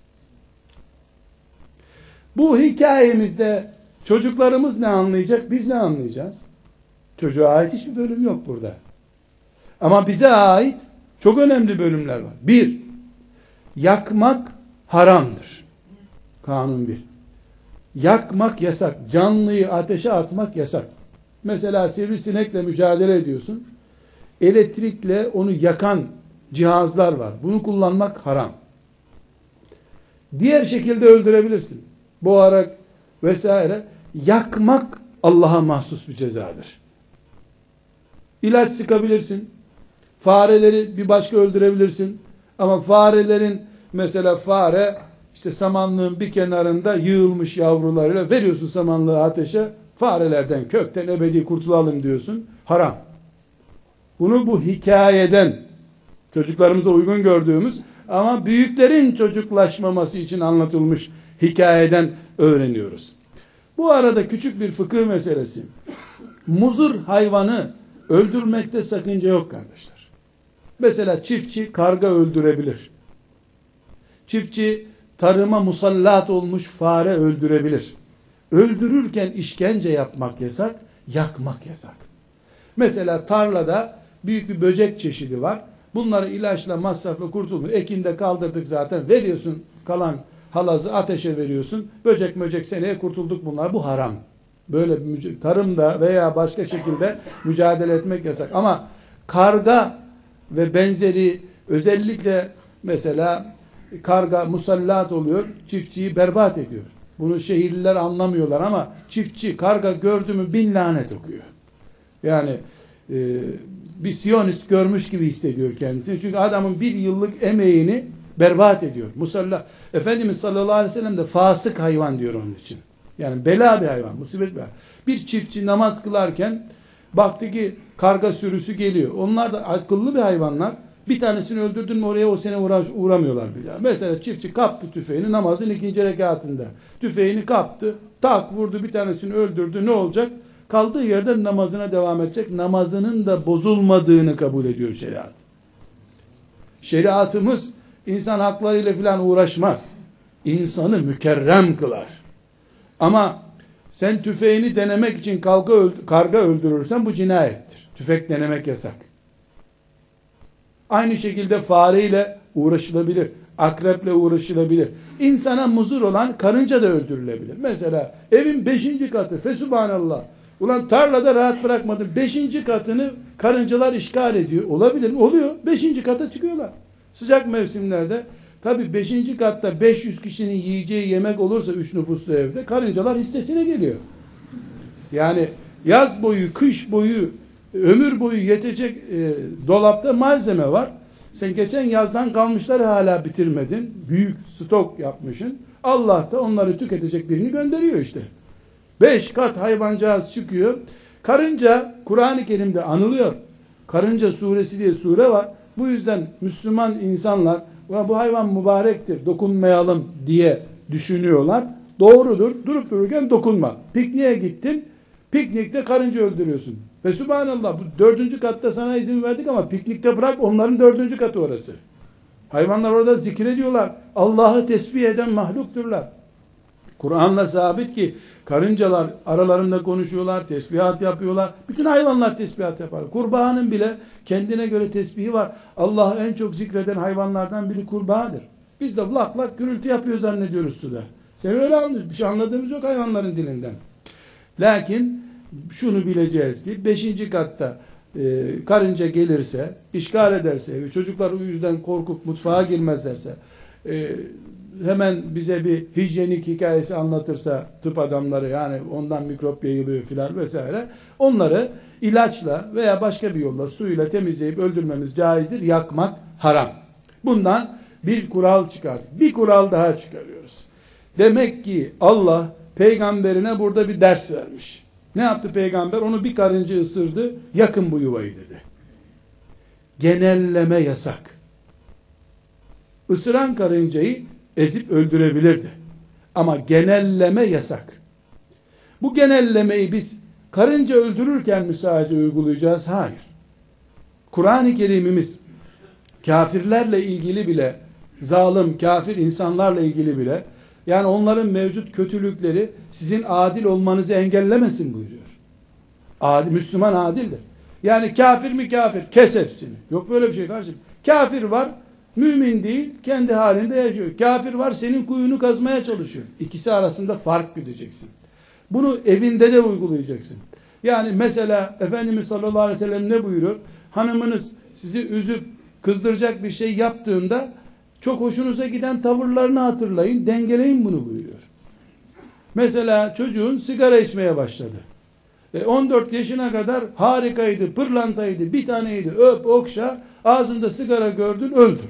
Bu hikayemizde çocuklarımız ne anlayacak, biz ne anlayacağız? Çocuğa ait hiçbir bölüm yok burada. Ama bize ait çok önemli bölümler var. Bir, yakmak haramdır. Kanun bir. Yakmak yasak. Canlıyı ateşe atmak yasak. Mesela sivrisinekle mücadele ediyorsun. Elektrikle onu yakan cihazlar var. Bunu kullanmak haram. Diğer şekilde öldürebilirsin. Boğarak vesaire. Yakmak Allah'a mahsus bir cezadır. İlaç sıkabilirsin. Fareleri bir başka öldürebilirsin. Ama farelerin, mesela fare işte samanlığın bir kenarında yığılmış yavrularıyla veriyorsun samanlığı ateşe, farelerden kökten ebedi kurtulalım diyorsun. Haram. Bunu bu hikayeden, çocuklarımıza uygun gördüğümüz ama büyüklerin çocuklaşmaması için anlatılmış hikayeden öğreniyoruz. Bu arada küçük bir fıkıh meselesi. Muzur hayvanı öldürmekte sakınca yok kardeşler. Mesela çiftçi karga öldürebilir. Çiftçi tarıma musallat olmuş fare öldürebilir. Öldürürken işkence yapmak yasak, yakmak yasak. Mesela tarlada büyük bir böcek çeşidi var. Bunları ilaçla, masrafla kurtulmuyor. Ekinde kaldırdık zaten. Veriyorsun kalan halazı ateşe veriyorsun. Böcek möcek seneye kurtulduk bunlar. Bu haram. Böyle tarımda veya başka şekilde mücadele etmek yasak. Ama karga ve benzeri, özellikle mesela karga musallat oluyor, çiftçiyi berbat ediyor. Bunu şehirliler anlamıyorlar ama çiftçi karga gördü mü bin lanet okuyor. Yani e, bir Siyonist görmüş gibi hissediyor kendisini. Çünkü adamın bir yıllık emeğini berbat ediyor. Musallat. Efendimiz sallallahu aleyhi ve sellem de fasık hayvan diyor onun için. Yani bela bir hayvan, musibet bir hayvan. Bir çiftçi namaz kılarken baktı ki karga sürüsü geliyor. Onlar da akıllı bir hayvanlar. Bir tanesini öldürdün mü oraya o sene uğra uğramıyorlar bir daha. Mesela çiftçi kaptı tüfeğini namazın ikinci rekatında. Tüfeğini kaptı, tak vurdu, bir tanesini öldürdü. Ne olacak? Kaldığı yerden namazına devam edecek. Namazının da bozulmadığını kabul ediyor şeriat. Şeriatımız insan haklarıyla filan uğraşmaz. İnsanı mükerrem kılar. Ama sen tüfeğini denemek için karga, öld karga öldürürsen bu cinayettir. Tüfek denemek yasak. Aynı şekilde fareyle uğraşılabilir. Akreple uğraşılabilir. İnsana muzur olan karınca da öldürülebilir. Mesela evin beşinci katı, fesubhanallah. Ulan tarlada rahat bırakmadım. Beşinci katını karıncalar işgal ediyor. Olabilir mi? Oluyor. Beşinci kata çıkıyorlar. Sıcak mevsimlerde tabi beşinci katta beş yüz kişinin yiyeceği yemek olursa üç nüfuslu evde karıncalar hissesine geliyor. Yani yaz boyu, kış boyu, ömür boyu yetecek e, dolapta malzeme var. Sen geçen yazdan kalmışları hala bitirmedin. Büyük stok yapmışsın. Allah da onları tüketecek birini gönderiyor işte. Beş kat hayvancağız çıkıyor. Karınca Kur'an-ı Kerim'de anılıyor. Karınca suresi diye sure var. Bu yüzden Müslüman insanlar bu hayvan mübarektir, dokunmayalım diye düşünüyorlar. Doğrudur. Durup dururken dokunma. Pikniğe gittin. Piknikte karınca öldürüyorsun. Ve subhanallah bu dördüncü katta sana izin verdik ama piknikte bırak, onların dördüncü katı orası. Hayvanlar orada zikrediyorlar. Allah'ı tesbih eden mahlukturlar. Kur'an'la sabit ki karıncalar aralarında konuşuyorlar, tesbihat yapıyorlar. Bütün hayvanlar tesbihat yapar. Kurbağanın bile kendine göre tesbihi var. Allah'ı en çok zikreden hayvanlardan biri kurbağadır. Biz de lak lak gürültü yapıyor zannediyoruz suda. Sen öyle anlıyorsun. Bir şey anladığımız yok hayvanların dilinden. Lakin şunu bileceğiz ki beşinci katta e, karınca gelirse, işgal ederse, çocuklar o yüzden korkup mutfağa girmezlerse, e, hemen bize bir hijyenik hikayesi anlatırsa tıp adamları, yani ondan mikrop yayılıyor filan vesaire, onları ilaçla veya başka bir yolla suyla temizleyip öldürmemiz caizdir. Yakmak haram. Bundan bir kural çıkardık. Bir kural daha çıkarıyoruz. Demek ki Allah peygamberine burada bir ders vermiş. Ne yaptı peygamber? Onu bir karınca ısırdı. Yakın bu yuvayı dedi. Genelleme yasak. Isıran karıncayı ezip öldürebilirdi. Ama genelleme yasak. Bu genellemeyi biz karınca öldürürken mi sadece uygulayacağız? Hayır. Kur'an-ı Kerim'imiz kafirlerle ilgili bile, zalim, kafir insanlarla ilgili bile, yani onların mevcut kötülükleri sizin adil olmanızı engellemesin buyuruyor. Adil, Müslüman adildir. Yani kafir mi kafir? Kes hepsini. Yok böyle bir şey kardeşim. Kafir var, mümin değil, kendi halinde yaşıyor. Kafir var, senin kuyunu kazmaya çalışıyor. İkisi arasında fark güdeceksin. Bunu evinde de uygulayacaksın. Yani mesela Efendimiz sallallahu aleyhi ve sellem ne buyuruyor? Hanımınız sizi üzüp kızdıracak bir şey yaptığında çok hoşunuza giden tavırlarını hatırlayın, dengeleyin bunu buyuruyor. Mesela çocuğun sigara içmeye başladı. E on dört yaşına kadar harikaydı, pırlantaydı, bir taneydi, öp, okşa, ağzında sigara gördün, öldür.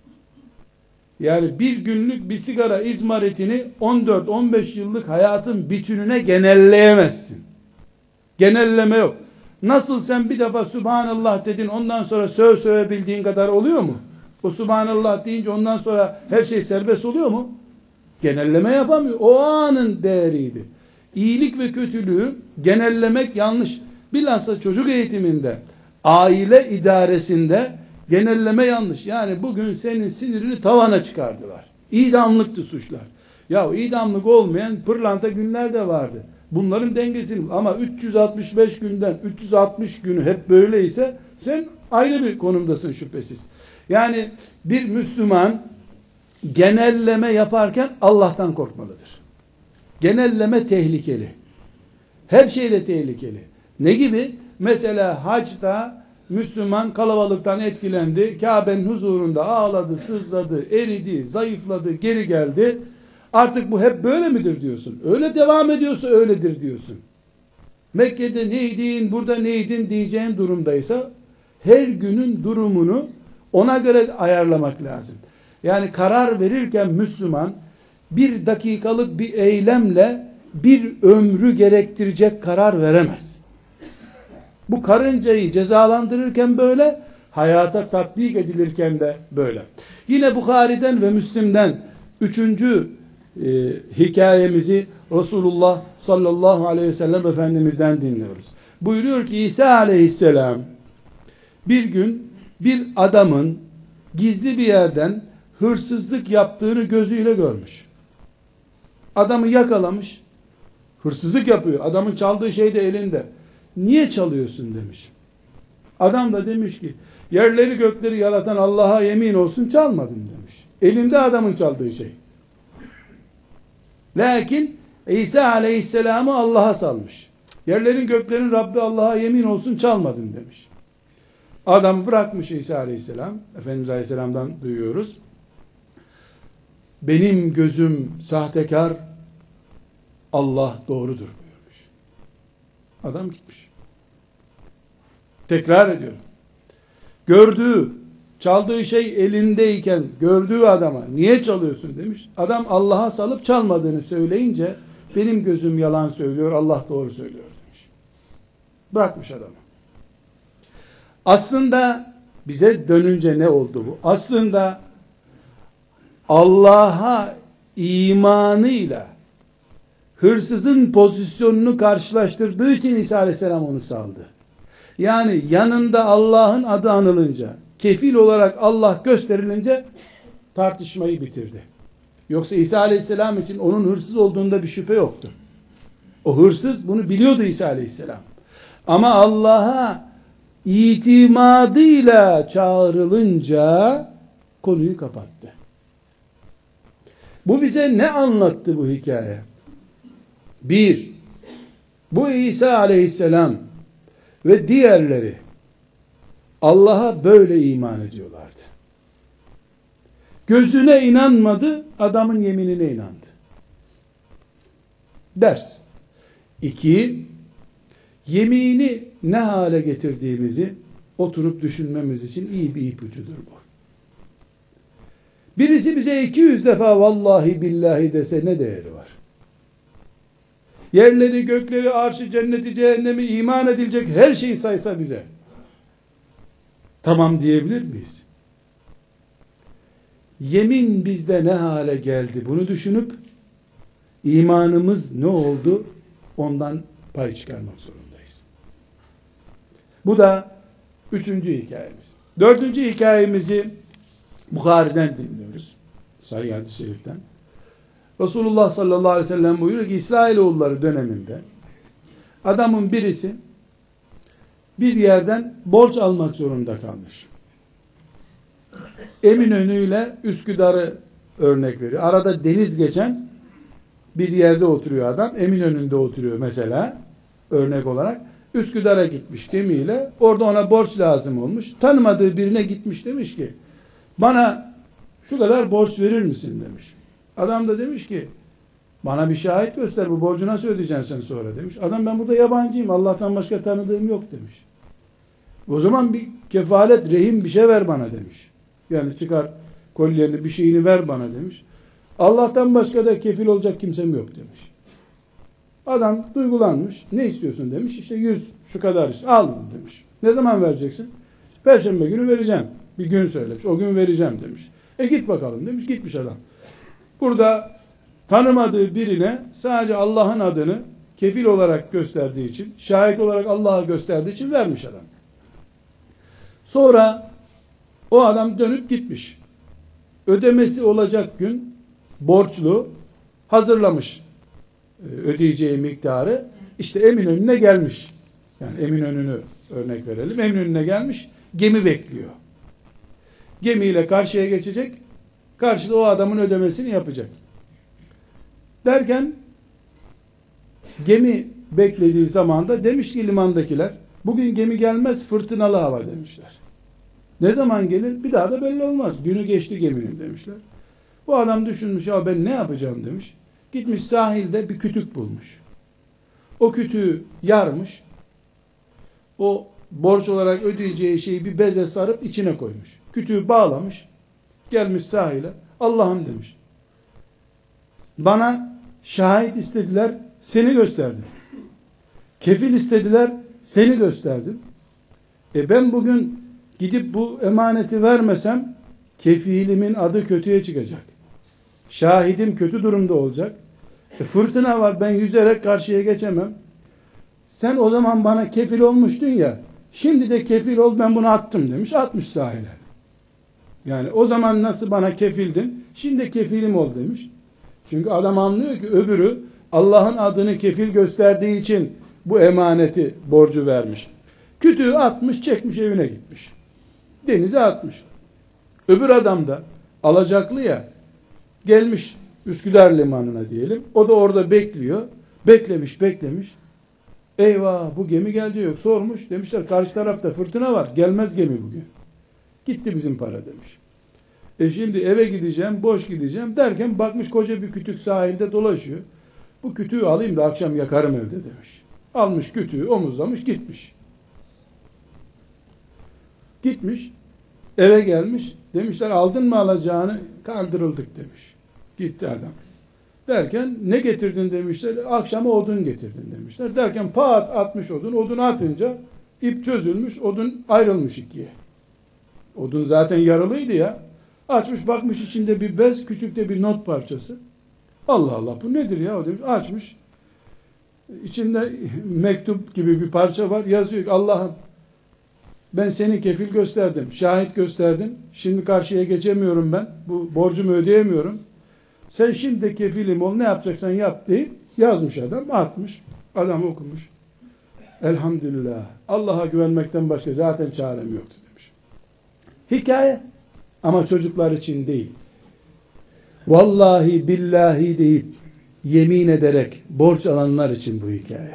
Yani bir günlük bir sigara izmaritini on dört on beş yıllık hayatın bütününe genelleyemezsin. Genelleme yok. Nasıl sen bir defa Subhanallah dedin, ondan sonra söv sövebildiğin kadar oluyor mu? O Subhanallah deyince ondan sonra her şey serbest oluyor mu? Genelleme yapamıyor. O anın değeriydi. İyilik ve kötülüğü genellemek yanlış. Bilhassa çocuk eğitiminde, aile idaresinde genelleme yanlış. Yani bugün senin sinirini tavana çıkardılar. İdamlıktı suçlar. Ya idamlık olmayan pırlanta günler de vardı. Bunların dengesini, ama üç yüz altmış beş günden üç yüz altmış günü hep böyleyse sen ayrı bir konumdasın şüphesiz. Yani bir Müslüman genelleme yaparken Allah'tan korkmalıdır. Genelleme tehlikeli. Her şeyde tehlikeli. Ne gibi? Mesela hacda Müslüman kalabalıktan etkilendi. Kabe'nin huzurunda ağladı, sızladı, eridi, zayıfladı, geri geldi. Artık bu hep böyle midir diyorsun. Öyle devam ediyorsa öyledir diyorsun. Mekke'de neydin, burada neydin diyeceğin durumdaysa her günün durumunu ona göre ayarlamak lazım. Yani karar verirken Müslüman bir dakikalık bir eylemle bir ömrü gerektirecek karar veremez. Bu karıncayı cezalandırırken böyle, hayata tatbik edilirken de böyle. Yine Bukhari'den ve Müslim'den üçüncü e, hikayemizi Resulullah sallallahu aleyhi ve sellem Efendimiz'den dinliyoruz. Buyuruyor ki İsa aleyhisselam bir gün bir adamın gizli bir yerden hırsızlık yaptığını gözüyle görmüş. Adamı yakalamış. Hırsızlık yapıyor. Adamın çaldığı şey de elinde. Niye çalıyorsun demiş. Adam da demiş ki yerleri gökleri yaratan Allah'a yemin olsun çalmadım demiş. Elinde adamın çaldığı şey. Lakin İsa aleyhisselamı Allah'a salmış. Yerlerin göklerin Rabbi Allah'a yemin olsun çalmadım demiş. Adam bırakmış İsa aleyhisselam. Efendimiz aleyhisselamdan duyuyoruz. Benim gözüm sahtekar, Allah doğrudur buyurmuş. Adam gitmiş. Tekrar ediyorum. Gördüğü, çaldığı şey elindeyken gördüğü adama niye çalıyorsun demiş. Adam Allah'a salıp çalmadığını söyleyince benim gözüm yalan söylüyor, Allah doğru söylüyor demiş. Bırakmış adamı. Aslında bize dönünce ne oldu bu? Aslında Allah'a imanıyla hırsızın pozisyonunu karşılaştırdığı için İsa aleyhisselam onu saldı. Yani yanında Allah'ın adı anılınca, kefil olarak Allah gösterilince tartışmayı bitirdi. Yoksa İsa aleyhisselam için onun hırsız olduğunda bir şüphe yoktu. O hırsız bunu biliyordu İsa aleyhisselam. Ama Allah'a itimadıyla çağrılınca konuyu kapattı. Bu bize ne anlattı bu hikaye? Bir, bu İsa aleyhisselam ve diğerleri Allah'a böyle iman ediyorlardı. Gözüne inanmadı, adamın yeminine inandı. Ders. İki, yemini ne hale getirdiğimizi oturup düşünmemiz için iyi bir ipucudur bu. Birisi bize iki yüz defa vallahi billahi dese ne değeri var? Yerleri, gökleri, arşı, cenneti, cehennemi, iman edilecek her şeyi saysa bize tamam diyebilir miyiz? Yemin bizde ne hale geldi? Bunu düşünüp imanımız ne oldu? Ondan pay çıkarmak zorundayız. Bu da üçüncü hikayemiz. Dördüncü hikayemizi Bukhari'den dinliyoruz. Sahih hadis-i şeriften. Resulullah sallallahu aleyhi ve sellem buyuruyor ki İsrailoğulları döneminde adamın birisi bir yerden borç almak zorunda kalmış. Eminönü ile Üsküdar'ı örnek veriyor. Arada deniz geçen bir yerde oturuyor adam. Eminönü'nde oturuyor mesela, örnek olarak. Üsküdar'a gitmiş gemiyle. Orada ona borç lazım olmuş. Tanımadığı birine gitmiş, demiş ki bana şu kadar borç verir misin demiş. Adam da demiş ki bana bir şahit göster, bu borcu nasıl ödeyeceksin sen sonra demiş. Adam ben burada yabancıyım, Allah'tan başka tanıdığım yok demiş. O zaman bir kefalet, rehin bir şey ver bana demiş. Yani çıkar kolyeni, bir şeyini ver bana demiş. Allah'tan başka da kefil olacak kimsem yok demiş. Adam duygulanmış. Ne istiyorsun demiş. İşte yüz şu kadar işte. Al demiş. Ne zaman vereceksin? Perşembe günü vereceğim. Bir gün söylemiş. O gün vereceğim demiş. E git bakalım demiş. Gitmiş adam. Burada tanımadığı birine sadece Allah'ın adını kefil olarak gösterdiği için, şahit olarak Allah'a gösterdiği için vermiş adam. Sonra o adam dönüp gitmiş. Ödemesi olacak gün borçlu hazırlamış ödeyeceği miktarı. İşte Eminönü'ne gelmiş. Yani Eminönü'nü örnek verelim. Eminönü'ne gelmiş. Gemi bekliyor. Gemiyle karşıya geçecek. Karşıda o adamın ödemesini yapacak. Derken gemi beklediği zamanda demiş ki limandakiler, bugün gemi gelmez, fırtınalı hava demişler. Ne zaman gelir? Bir daha da belli olmaz. Günü geçti geminin demişler. Bu adam düşünmüş, ya ben ne yapacağım demiş. Gitmiş sahilde bir kütük bulmuş. O kütüğü yarmış. O borç olarak ödeyeceği şeyi bir beze sarıp içine koymuş. Kütüğü bağlamış. Gelmiş sahile. Allah'ım demiş. Bana şahit istediler, seni gösterdim. Kefil istediler, seni gösterdim. E ben bugün gidip bu emaneti vermesem kefilimin adı kötüye çıkacak. Şahidim kötü durumda olacak. E fırtına var, ben yüzerek karşıya geçemem. Sen o zaman bana kefil olmuştun ya, şimdi de kefil ol, ben bunu attım demiş. Atmış sahile. Yani o zaman nasıl bana kefildin, şimdi kefilim ol demiş. Çünkü adam anlıyor ki öbürü Allah'ın adını kefil gösterdiği için bu emaneti, borcu vermiş. Kütüğü atmış, çekmiş, evine gitmiş. Denize atmış. Öbür adam da alacaklı ya, gelmiş Üsküdar limanına diyelim. O da orada bekliyor. Beklemiş, beklemiş. Eyvah, bu gemi geldi yok. Sormuş. Demişler karşı tarafta fırtına var. Gelmez gemi bugün. Gitti bizim para demiş. E şimdi eve gideceğim, boş gideceğim derken bakmış koca bir kütük sahilde dolaşıyor. Bu kütüğü alayım da akşam yakarım evde demiş. Almış kütüğü, omuzlamış, gitmiş. Gitmiş, eve gelmiş. Demişler aldın mı alacağını? Kandırıldık demiş. Gitti adam. Derken ne getirdin demişler. Akşama odun getirdin demişler. Derken pat atmış odun. Odunu atınca ip çözülmüş. Odun ayrılmış ikiye. Odun zaten yaralıydı ya. Açmış bakmış içinde bir bez, küçük de bir not parçası. Allah Allah bu nedir ya? O demiş. Açmış. İçinde mektup gibi bir parça var. Yazıyor ki Allah'ım ben seni kefil gösterdim. Şahit gösterdim. Şimdi karşıya geçemiyorum ben. Bu borcumu ödeyemiyorum. Sen şimdi de kefilim ol, ne yapacaksan yap deyip yazmış adam, atmış. Adam okumuş. Elhamdülillah. Allah'a güvenmekten başka zaten çarem yoktu demiş. Hikaye ama çocuklar için değil. Vallahi billahi deyip yemin ederek borç alanlar için bu hikaye.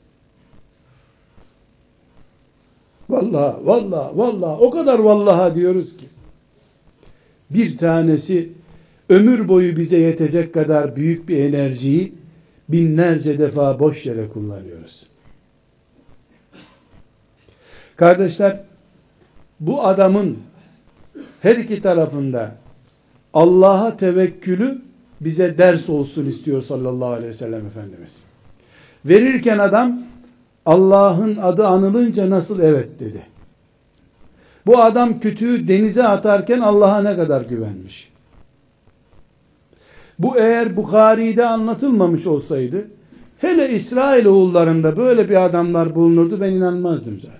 Vallahi, vallahi, vallahi o kadar vallaha diyoruz ki bir tanesi ömür boyu bize yetecek kadar büyük bir enerjiyi binlerce defa boş yere kullanıyoruz. Kardeşler, bu adamın her iki tarafında Allah'a tevekkülü bize ders olsun istiyor sallallahu aleyhi ve sellem Efendimiz. Verirken adam Allah'ın adı anılınca nasıl evet dedi. Bu adam kütüğü denize atarken Allah'a ne kadar güvenmiş. Bu eğer Bukhari'de anlatılmamış olsaydı, hele İsrailoğullarında böyle bir adamlar bulunurdu, ben inanmazdım zaten.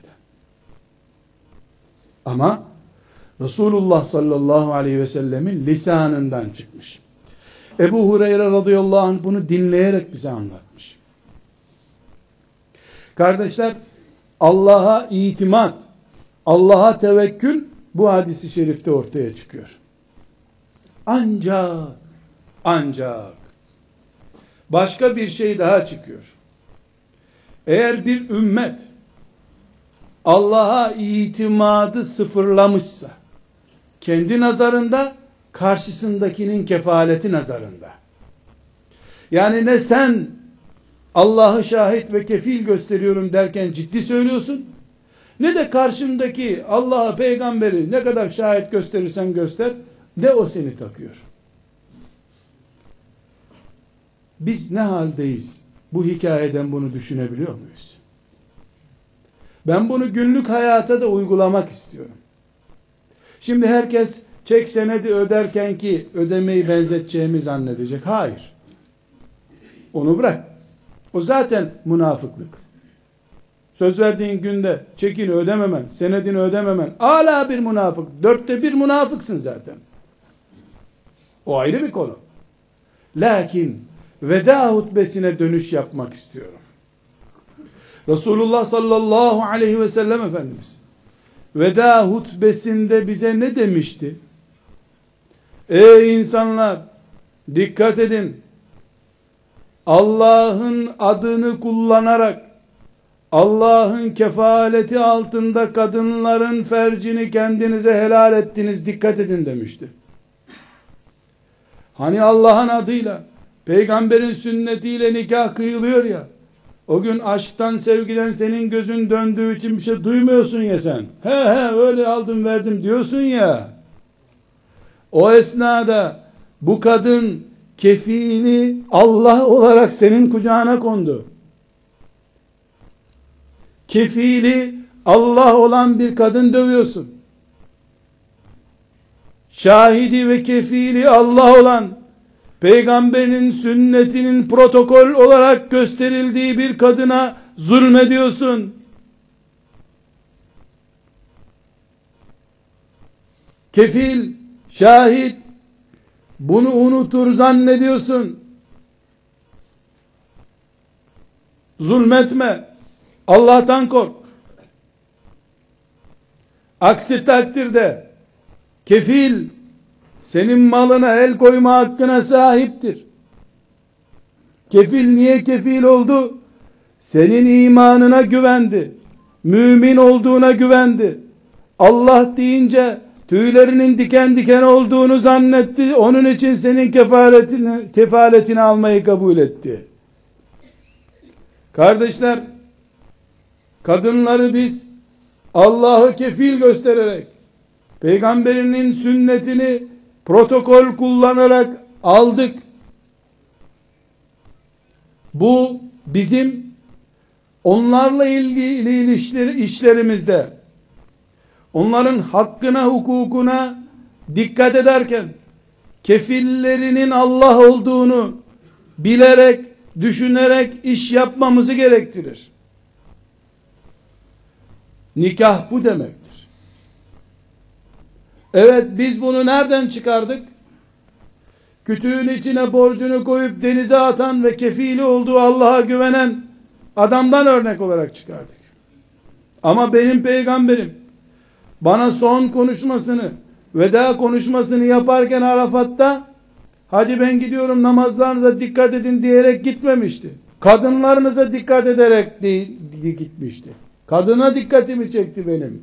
Ama Resulullah sallallahu aleyhi ve sellemin lisanından çıkmış. Ebu Hureyre radıyallahu anh bunu dinleyerek bize anlatmış. Kardeşler, Allah'a itimat, Allah'a tevekkül bu hadis-i şerifte ortaya çıkıyor. Ancak, ancak başka bir şey daha çıkıyor. Eğer bir ümmet Allah'a itimadı sıfırlamışsa, kendi nazarında, karşısındakinin kefaleti nazarında. Yani ne sen Allah'ı şahit ve kefil gösteriyorum derken ciddi söylüyorsun, ne de karşındaki Allah'a, peygamberi ne kadar şahit gösterirsen göster, de o seni takıyor. Biz ne haldeyiz? Bu hikayeden bunu düşünebiliyor muyuz? Ben bunu günlük hayata da uygulamak istiyorum. Şimdi herkes çek senedi öderken ki ödemeyi benzeteceğimi zannedecek. Hayır. Onu bırak. O zaten münafıklık. Söz verdiğin günde çekini ödememen, senedini ödememen âlâ bir münafık. Dörtte bir münafıksın zaten. O ayrı bir konu. Lakin veda hutbesine dönüş yapmak istiyorum. Resulullah sallallahu aleyhi ve sellem Efendimiz veda hutbesinde bize ne demişti? Ey insanlar, dikkat edin. Allah'ın adını kullanarak Allah'ın kefaleti altında kadınların fercini kendinize helal ettiniz, dikkat edin demişti. Hani Allah'ın adıyla, peygamberin sünnetiyle nikah kıyılıyor ya, o gün aşktan, sevgiden senin gözün döndüğü için bir şey duymuyorsun ya sen. He he öyle aldım verdim diyorsun ya. O esnada bu kadın kefili Allah olarak senin kucağına kondu. Kefili Allah olan bir kadın dövüyorsun. Şahidi ve kefili Allah olan, peygamberinin sünnetinin protokol olarak gösterildiği bir kadına zulmediyorsun. Kefil, şahit, bunu unutur zannediyorsun. Zulmetme. Allah'tan kork. Aksi takdirde kefil senin malına el koyma hakkına sahiptir. Kefil niye kefil oldu? Senin imanına güvendi. Mümin olduğuna güvendi. Allah deyince tüylerinin diken diken olduğunu zannetti. Onun için senin kefaletini, kefaletini almayı kabul etti. Kardeşler, kadınları biz Allah'ı kefil göstererek, peygamberinin sünnetini protokol kullanarak aldık. Bu bizim onlarla ilgili ilişkileri, işlerimizde onların hakkına, hukukuna dikkat ederken kefillerinin Allah olduğunu bilerek, düşünerek iş yapmamızı gerektirir. Nikah bu demektir. Evet, biz bunu nereden çıkardık? Kütüğün içine borcunu koyup denize atan ve kefili olduğu Allah'a güvenen adamdan örnek olarak çıkardık. Ama benim peygamberim bana son konuşmasını, veda konuşmasını yaparken Arafat'ta hadi ben gidiyorum namazlarınıza dikkat edin diyerek gitmemişti. Kadınlarınıza dikkat ederek değil, gitmişti. Kadına dikkatimi çekti benim.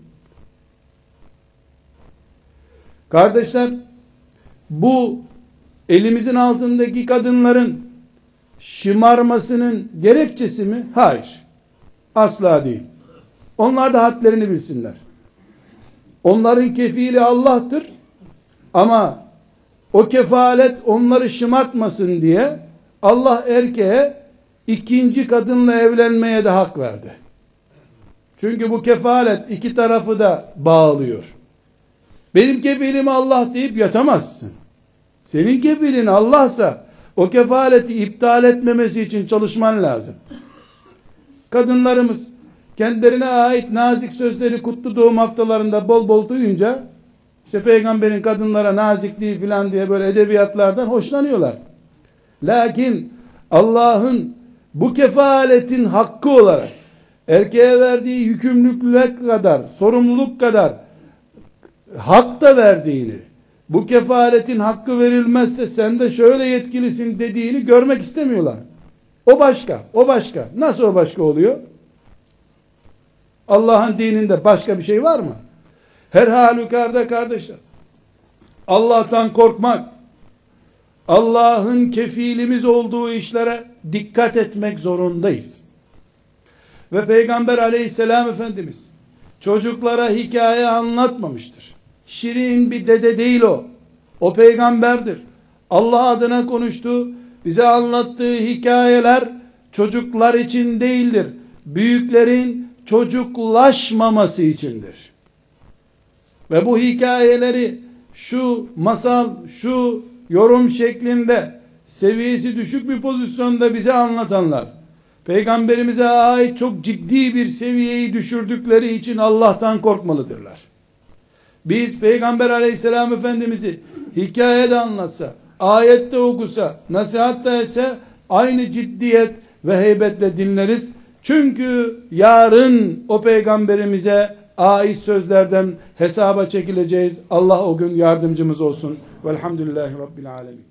Kardeşler, bu elimizin altındaki kadınların şımarmasının gerekçesi mi? Hayır. Asla değil. Onlar da hadlerini bilsinler. Onların kefili Allah'tır. Ama o kefalet onları şımartmasın diye Allah erkeğe ikinci kadınla evlenmeye de hak verdi. Çünkü bu kefalet iki tarafı da bağlıyor. Benim kefilim Allah deyip yatamazsın. Senin kefilin Allah'sa o kefaleti iptal etmemesi için çalışman lazım. Kadınlarımız kendilerine ait nazik sözleri kutlu doğum haftalarında bol bol duyunca işte peygamberin kadınlara nazikliği filan diye böyle edebiyatlardan hoşlanıyorlar. Lakin Allah'ın bu kefaletin hakkı olarak erkeğe verdiği yükümlülük kadar, sorumluluk kadar hak da verdiğini, bu kefaletin hakkı verilmezse sen de şöyle yetkilisin dediğini görmek istemiyorlar. O başka, o başka. Nasıl o başka oluyor? Allah'ın dininde başka bir şey var mı? Her halükarda kardeşler, Allah'tan korkmak, Allah'ın kefilimiz olduğu işlere dikkat etmek zorundayız. Ve Peygamber aleyhisselam Efendimiz çocuklara hikaye anlatmamıştır. Şirin bir dede değil o. O peygamberdir. Allah adına konuştu. Bize anlattığı hikayeler çocuklar için değildir. Büyüklerin çocuklaşmaması içindir. Ve bu hikayeleri şu masal, şu yorum şeklinde seviyesi düşük bir pozisyonda bize anlatanlar, Peygamberimize ait çok ciddi bir seviyeyi düşürdükleri için Allah'tan korkmalıdırlar. Biz Peygamber aleyhisselam Efendimiz'i hikayede anlatsa, ayette okusa, nasihat da etse aynı ciddiyet ve heybetle dinleriz. Çünkü yarın o peygamberimize ait sözlerden hesaba çekileceğiz. Allah o gün yardımcımız olsun. Velhamdülillahi Rabbil alemin.